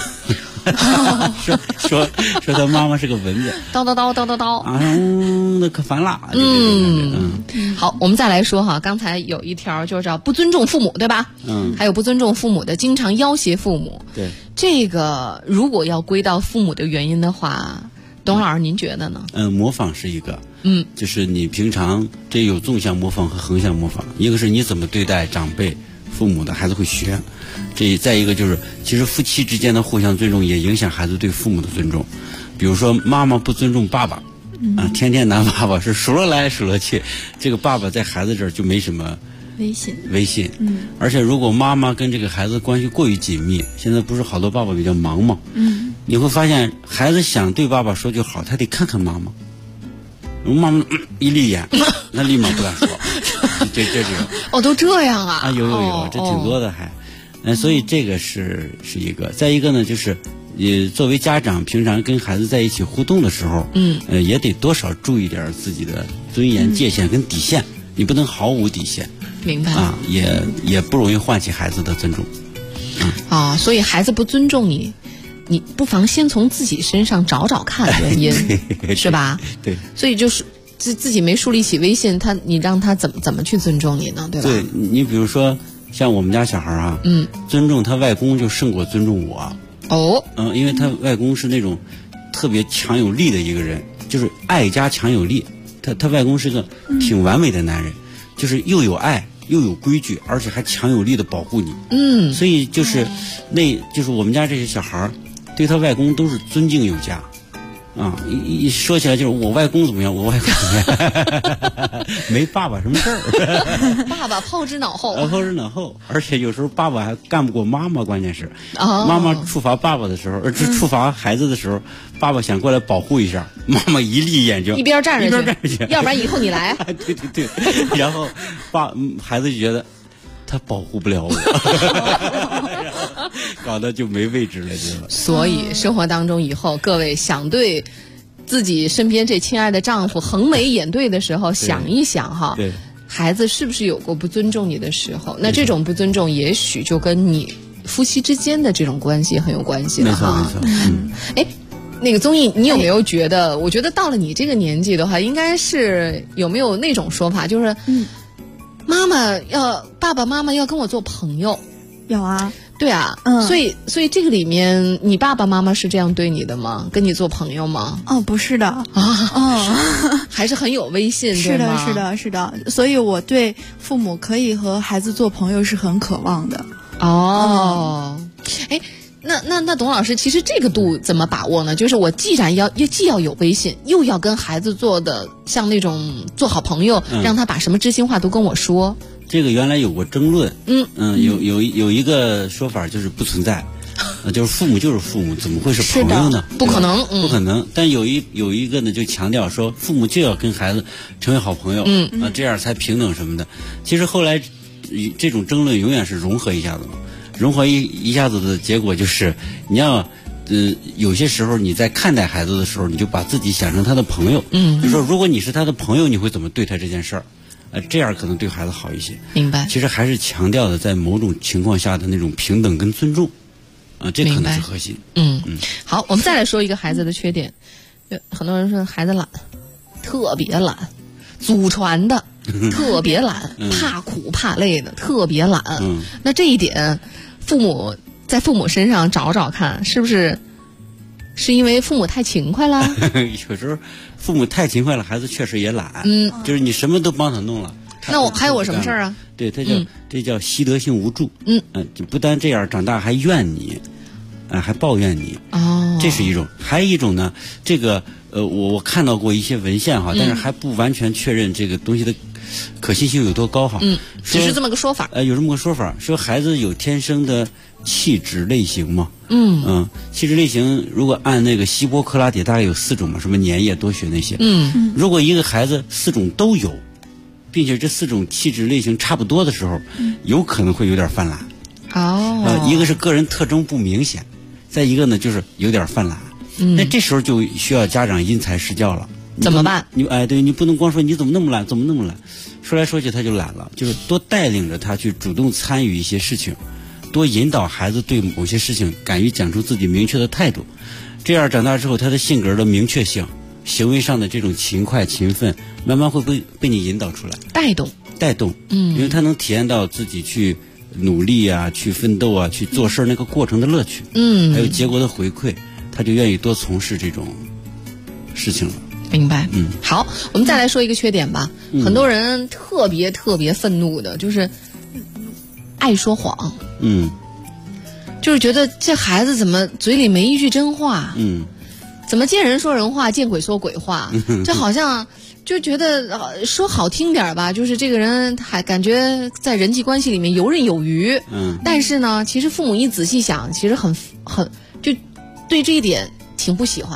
说他妈妈是个蚊子， 叨那可烦了。 好，我们再来说刚才有一条就是叫不尊重父母，对吧？还有不尊重父母的，经常要挟父母。 对， 这个如果要归到父母的原因的话，董老师您觉得呢？ 模仿是一个，就是你平常这有纵向模仿和横向模仿，一个是你怎么对待长辈、父母的，孩子会学。再一个就是，其实夫妻之间的互相尊重也影响孩子对父母的尊重。比如说，妈妈不尊重爸爸，天天拿爸爸是数落来数落去，这个爸爸在孩子这儿就没什么威信。而且如果妈妈跟这个孩子关系过于紧密，现在不是好多爸爸比较忙吗？你会发现孩子想对爸爸说句好，他得看看妈妈。 妈妈一立眼，那立马不敢说，这种。 哦，都这样啊？ 啊，有，这挺多的还，所以这个是一个。再一个呢，就是作为家长，平常跟孩子在一起互动的时候，也得多少注意点自己的尊严、界限跟底线，你不能毫无底线。 明白啊，也不容易唤起孩子的尊重。 啊，所以孩子不尊重你，你不妨先从自己身上找看原因，是吧？ 对。 所以就是自己没树立起威信，你让他怎么去尊重你呢？对吧？ 对，你比如说像我们家小孩啊，尊重他外公就胜过尊重我。 哦。 因为他外公是那种特别强有力的一个人，就是爱家强有力。他外公是个挺完美的男人，就是又有爱。又有规矩，而且还强有力的保护你。所以就是就是我们家这些小孩对他外公都是尊敬有加。啊，一说起来就是我外公怎么样，我外公怎么样，没爸爸什么事儿。 爸爸抛之脑后， 抛之脑后，而且有时候爸爸还干不过妈妈，关键是妈妈处罚爸爸的时候，处罚孩子的时候，爸爸想过来保护一下，妈妈一立眼睛， 一边站着去，要不然以后你来。 对，然后孩子就觉得他保护不了我，搞得就没位置了，对吧？ 所以生活当中以后，各位想对自己身边这亲爱的丈夫横眉眼对的时候，想一想哈， 对， 孩子是不是有过不尊重你的时候？那这种不尊重，也许就跟你夫妻之间的这种关系很有关系了哈。 没错。 哎，那个综艺，你有没有觉得？我觉得到了你这个年纪的话，应该是有没有那种说法，就是爸爸妈妈要跟我做朋友？ 有啊。 对啊，所以这个里面，你爸爸妈妈是这样对你的吗？跟你做朋友吗？ 哦，不是的啊， 还是很有威信， 是的，是的，所以我对父母可以和孩子做朋友是很渴望的。 哦，哎，那董老师，其实这个度怎么把握呢？就是我既要有威信，又要跟孩子做的像那种做好朋友，让他把什么知心话都跟我说。 这个原来有过争论，有一个说法就是不存在，就是父母就是父母，怎么会是朋友呢？ 不可能， 不可能。但有一个呢，就强调说父母就要跟孩子成为好朋友，这样才平等什么的。其实后来这种争论永远是融合一下子，融合一下子的结果就是你要。有些时候你在看待孩子的时候，你就把自己想成他的朋友，就说如果你是他的朋友，你会怎么对他这件事儿？这样可能对孩子好一些。 明白。 其实还是强调的在某种情况下的那种平等跟尊重，这可能是核心。 好，我们再来说一个孩子的缺点。很多人说孩子懒，特别懒，祖传的，特别懒，怕苦怕累的，特别懒。那这一点，在父母身上找看，是不是因为父母太勤快了？ 有时候父母太勤快了，孩子确实也懒。就是你什么都帮他弄了。 那还有我什么事儿啊？ 对，这叫习得性无助。就不但这样，长大还怨你，还抱怨你。这是一种。还有一种呢，这个我看到过一些文献哈，但是还不完全确认这个东西的可信性有多高哈。 只是这么个说法。 有这么个说法，说孩子有天生的气质类型嘛。气质类型如果按那个希波克拉底大概有4种嘛，什么粘液、多血那些。如果一个孩子4种都有，并且这4种气质类型差不多的时候，有可能会有点犯懒。一个是个人特征不明显，再一个呢就是有点犯懒。那这时候就需要家长因材施教了。 怎么办？ 你不能光说你怎么那么懒，说来说去他就懒了，就是多带领着他去主动参与一些事情，多引导孩子对某些事情敢于讲出自己明确的态度，这样长大之后他的性格的明确性，行为上的这种勤快勤奋，慢慢会被你引导出来，带动，因为他能体验到自己去努力啊，去奋斗啊，去做事那个过程的乐趣，还有结果的回馈，他就愿意多从事这种事情了。 明白。好，我们再来说一个缺点吧。很多人特别愤怒的就是爱说谎。就是觉得这孩子怎么嘴里没一句真话？怎么见人说人话，见鬼说鬼话？这好像就觉得说好听点吧，就是这个人还感觉在人际关系里面游刃有余。但是呢，其实父母一仔细想，其实很就对这一点挺不喜欢的。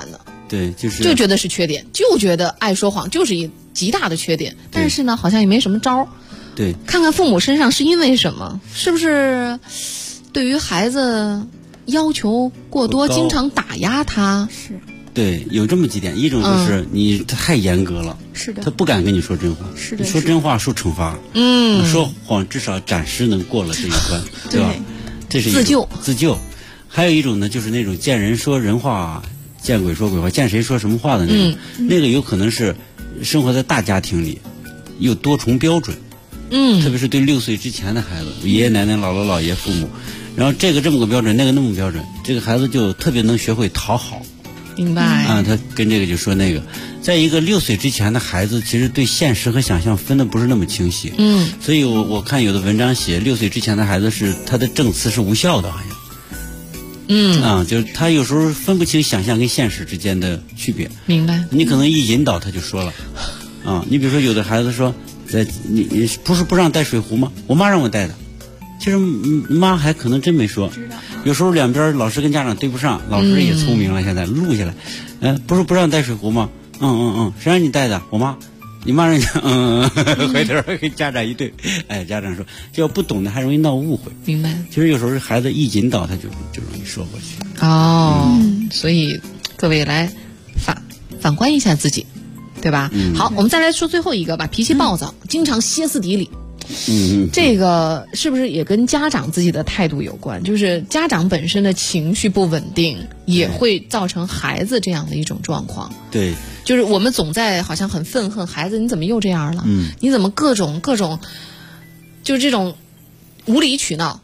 对，就觉得是缺点，就觉得爱说谎就是一极大的缺点，但是呢，好像也没什么招儿。 对， 看看父母身上是因为什么？是不是对于孩子要求过多，经常打压他？ 是。 对，有这么几点，一种就是你太严格了， 是的， 他不敢跟你说真话， 是的， 说真话受惩罚，说谎至少暂时能过了这一关，对吧？这是自救。还有一种呢，就是那种见人说人话，见鬼说鬼话，见谁说什么话的那种，那个有可能是生活在大家庭里，有多重标准，特别是对6岁之前的孩子，爷爷奶奶、姥姥姥爷、父母，然后这个这么个标准，那个那么标准，这个孩子就特别能学会讨好。 明白啊，他跟这个就说那个，在一个6岁之前的孩子，其实对现实和想象分的不是那么清晰。所以我看有的文章写6岁之前的孩子是他的证词是无效的，好像。就是他有时候分不清想象跟现实之间的区别。 明白。 你可能一引导他就说了，你比如说有的孩子说，你不是不让带水壶吗？我妈让我带的。其实妈还可能真没说。有时候两边老师跟家长对不上，老师也聪明了，现在录下来。不是不让带水壶吗？谁让你带的？我妈。你妈让你回头跟家长一对，家长说，这要不懂的还容易闹误会。 明白。 其实有时候孩子一引导，他就容易说过去。所以各位来反观一下自己，对吧？好，我们再来说最后一个吧。脾气暴躁，经常歇斯底里。这个是不是也跟家长自己的态度有关？就是家长本身的情绪不稳定，也会造成孩子这样的一种状况。 对， 就是我们总在好像很愤恨孩子，你怎么又这样了？你怎么各种，就是这种无理取闹。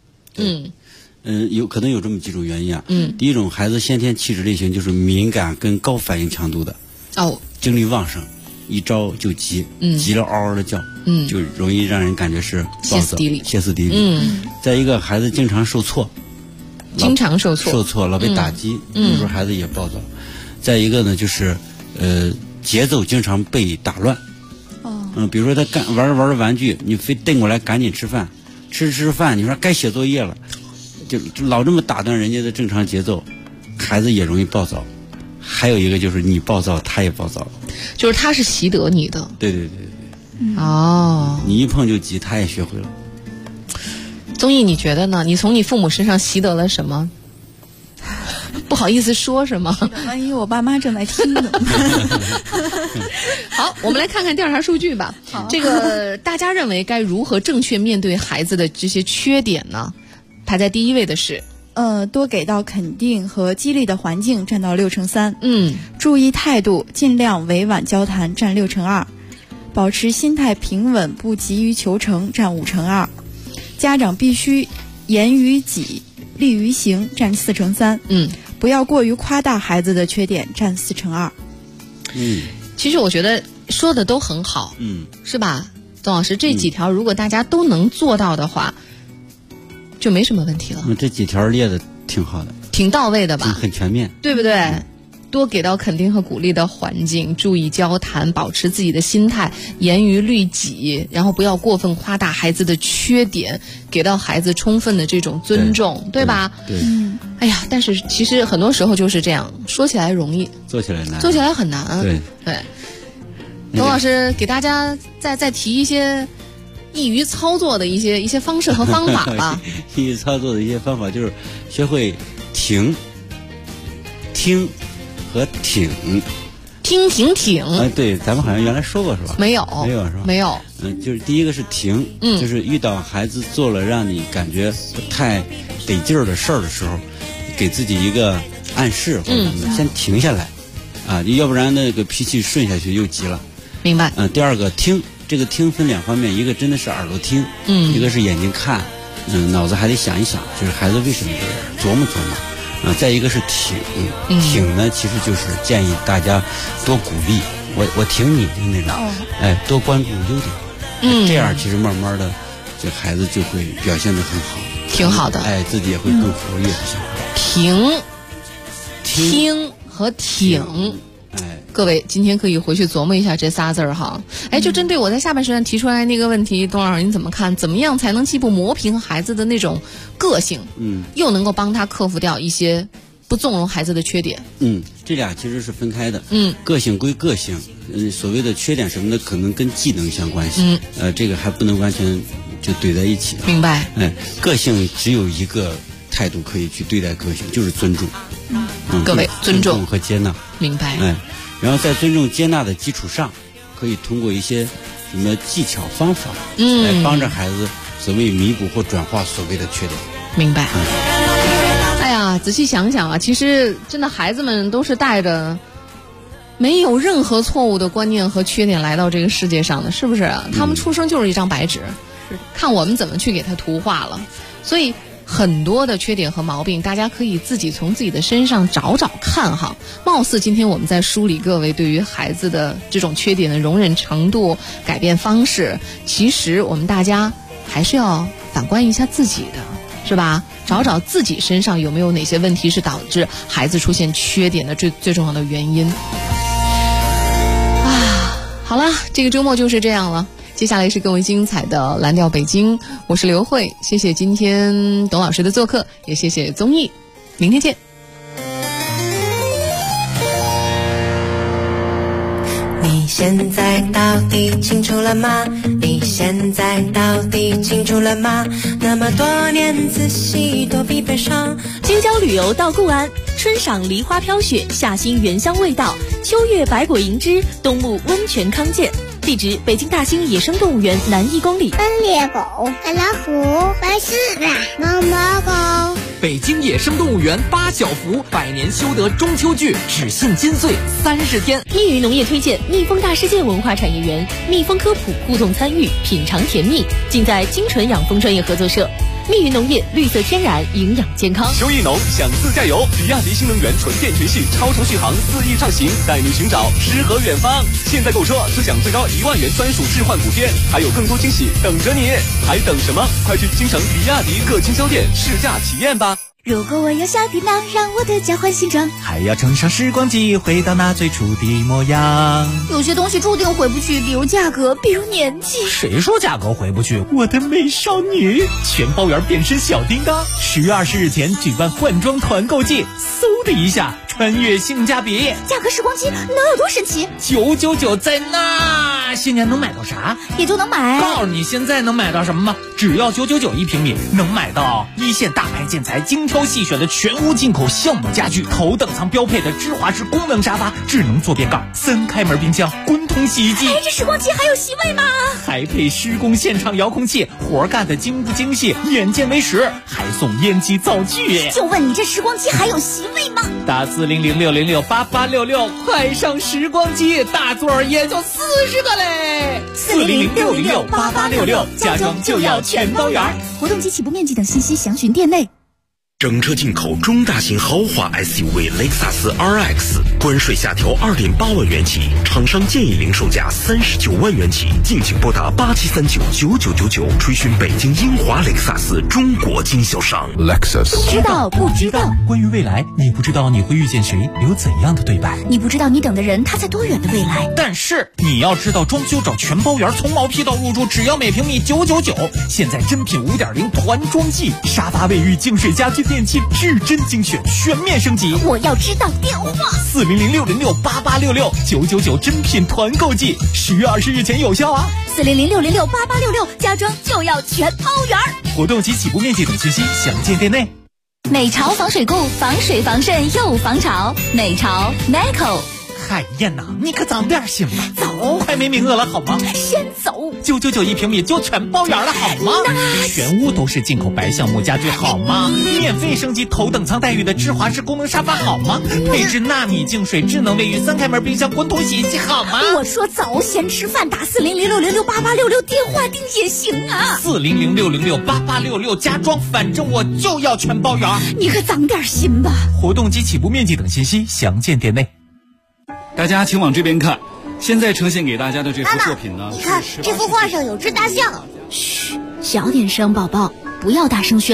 有可能有这么几种原因啊。第一种，孩子先天气质类型就是敏感跟高反应强度的。精力旺盛。一着就急，急了嗷嗷的叫，就容易让人感觉是歇斯底里。 再一个，孩子经常受挫，老被打击，有时候孩子也暴躁。再一个呢，就是节奏经常被打乱。比如说他玩着玩具，你非瞪过来赶紧吃饭，吃饭，你说该写作业了，就老这么打断人家的正常节奏，孩子也容易暴躁。还有一个就是你暴躁，他也暴躁， 就是他是习得你的。 对。你一碰就急，他也学会了。 综艺你觉得呢？你从你父母身上习得了什么？不好意思说什么？ 万一我爸妈正在听呢？ 好，我们来看看调查数据吧。这个大家认为该如何正确面对孩子的这些缺点呢？排在第一位的是。 多给到肯定和激励的环境占到6%。注意态度，尽量委婉交谈占6%。保持心态平稳，不急于求成占5%。家长必须言于己，利于行占4%。不要过于夸大孩子的缺点占4%。 其实我觉得说的都很好，是吧，董老师？这几条如果大家都能做到的话。就没什么问题了。 这几条列的挺好的， 挺到位的吧？ 很全面， 对不对？多给到肯定和鼓励的环境，注意交谈，保持自己的心态，严于律己，然后不要过分夸大孩子的缺点，给到孩子充分的这种尊重，对吧？ 对。 哎呀，但是其实很多时候就是这样，说起来容易， 做起来难， 做起来很难。 对。 董老师给大家再提一些。易于操作的一些方式和方法吧。 易于操作的一些方法就是学会停、听和挺。 听停挺。 对，咱们好像原来说过是吧？ 没有是吧？没有。 就是第一个是停，就是遇到孩子做了让你感觉不太得劲儿的事儿的时候，给自己一个暗示或者什么，先停下来，要不然那个脾气顺下去又急了。 明白。 第二个听。这个听分两方面，一个真的是耳朵听，一个是眼睛看，脑子还得想一想，就是孩子为什么这样，琢磨琢磨，再一个是挺，挺呢其实就是建议大家多鼓励，我挺你的那种，多关注优点，这样其实慢慢的，这孩子就会表现得很好， 挺好的， 自己也会更活跃。 听和挺。各位今天可以回去琢磨一下这仨字儿哈。就针对我在下半时段提出来那个问题，董老师你怎么看？怎么样才能既不磨平孩子的那种个性，又能够帮他克服掉一些不纵容孩子的缺点。 这俩其实是分开的。个性归个性，所谓的缺点什么的，可能跟技能相关系。这个还不能完全就怼在一起。 明白。 个性只有一个态度可以去对待个性，就是尊重。 各位尊重和接纳。 明白。 然后在尊重接纳的基础上，可以通过一些什么技巧方法，来帮着孩子所谓弥补或转化所谓的缺点。 明白。哎呀，仔细想想啊，其实真的孩子们都是带着没有任何错误的观念和缺点来到这个世界上的，是不是？他们出生就是一张白纸，看我们怎么去给他图画了。所以很多的缺点和毛病，大家可以自己从自己的身上找找看哈。貌似今天我们在梳理各位对于孩子的这种缺点的容忍程度、改变方式，其实我们大家还是要反观一下自己的，是吧？找找自己身上有没有哪些问题是导致孩子出现缺点的最重要的原因啊。好了，这个周末就是这样了。接下来是更为精彩的蓝调北京，我是刘慧，谢谢今天董老师的做客，也谢谢综艺，明天见。 你现在到底清楚了吗？你现在到底清楚了吗？那么多年仔细躲避悲伤。 京郊旅游到固安，春赏梨花飘雪，夏欣原香味道，秋月百果迎之，冬沐温泉康健。地址：北京大兴野生动物园南1公里。 斑鬣狗、白老虎、白狮子、毛毛狗。 北京野生动物园8小福百年修得中秋剧，只信金穗30天。 密云农业推荐蜜蜂大世界文化产业园，蜜蜂科普互动参与，品尝甜蜜，尽在精纯养蜂专业合作社。密云农业，绿色天然，营养健康。 秋意浓，想自驾游，比亚迪新能源纯电全系超长续航4亿畅行，带你寻找诗和远方。现在购车只享最高1万元专属置换补贴，还有更多惊喜等着你，还等什么？快去京城比亚迪各经销店试驾体验吧。 如果我有小电脑，让我的家换新装， 还要乘上时光机，回到那最初的模样。 有些东西注定回不去，比如价格，比如年纪。 谁说价格回不去？我的美少女，全包圆变身小叮当，10月20日前举办换装团购季，嗖的一下穿越性价比。 价格时光机能有多神奇 ？999在那，新年能买到啥？ 也就能买。 告诉你现在能买到什么吗？只要999一平米，能买到一线大牌建材精挑细选的全屋进口橡木家具，头等舱标配的芝华士功能沙发，智能坐便盖，3开门冰箱，滚筒洗衣机。 这时光机还有席位吗？ 还配施工现场遥控器，活干的精不精细，眼见为实，还送烟机灶具。 就问你这时光机还有席位吗？ 打40060688866，快上时光机，大座也就40个嘞。 40060688866， 家装就要全包圆。 活动及起步面积等信息详询店内。 整车进口中大型豪华 SUV 雷克萨斯 RX， 关税下调2.8万元起，厂商建议零售价39万元起，敬请拨打87399999，垂询北京英华雷克萨斯中国经销商。 Lexus。知道不知道？ 关于未来，你不知道你会遇见谁，有怎样的对白， 你不知道你等的人他在多远的未来。 但是你要知道，装修找全包圆，从毛坯到入住，只要每平米999。现在真品5.0团装季，沙发、卫浴、净水、家居电器至臻精选，全面升级。 我要知道电话 40060688866，999真品团购季，10月20日前有效啊 ！40060688866，家装就要全包圆。 活动及起步面积等信息详见店内。 美潮防水固，防水防渗又防潮。美潮 Meco。 海燕呐，你可长点心吧， 走， 快没名额了好吗？ 先走 ，999一平米就全包圆了好吗？全屋都是进口白橡木家具好吗？免费升级头等舱待遇的芝华士功能沙发好吗？配置纳米净水智能卫浴3开门冰箱滚筒洗衣机好吗？ 我说走，先吃饭，打40060688866电话订也行啊。 40060688866家装，反正我就要全包圆。 你可长点心吧。 活动及起步面积等信息详见店内。 大家请往这边看，现在呈现给大家的这幅作品呢， 你看这幅画上有只大象。嘘，小点声，宝宝，不要大声宣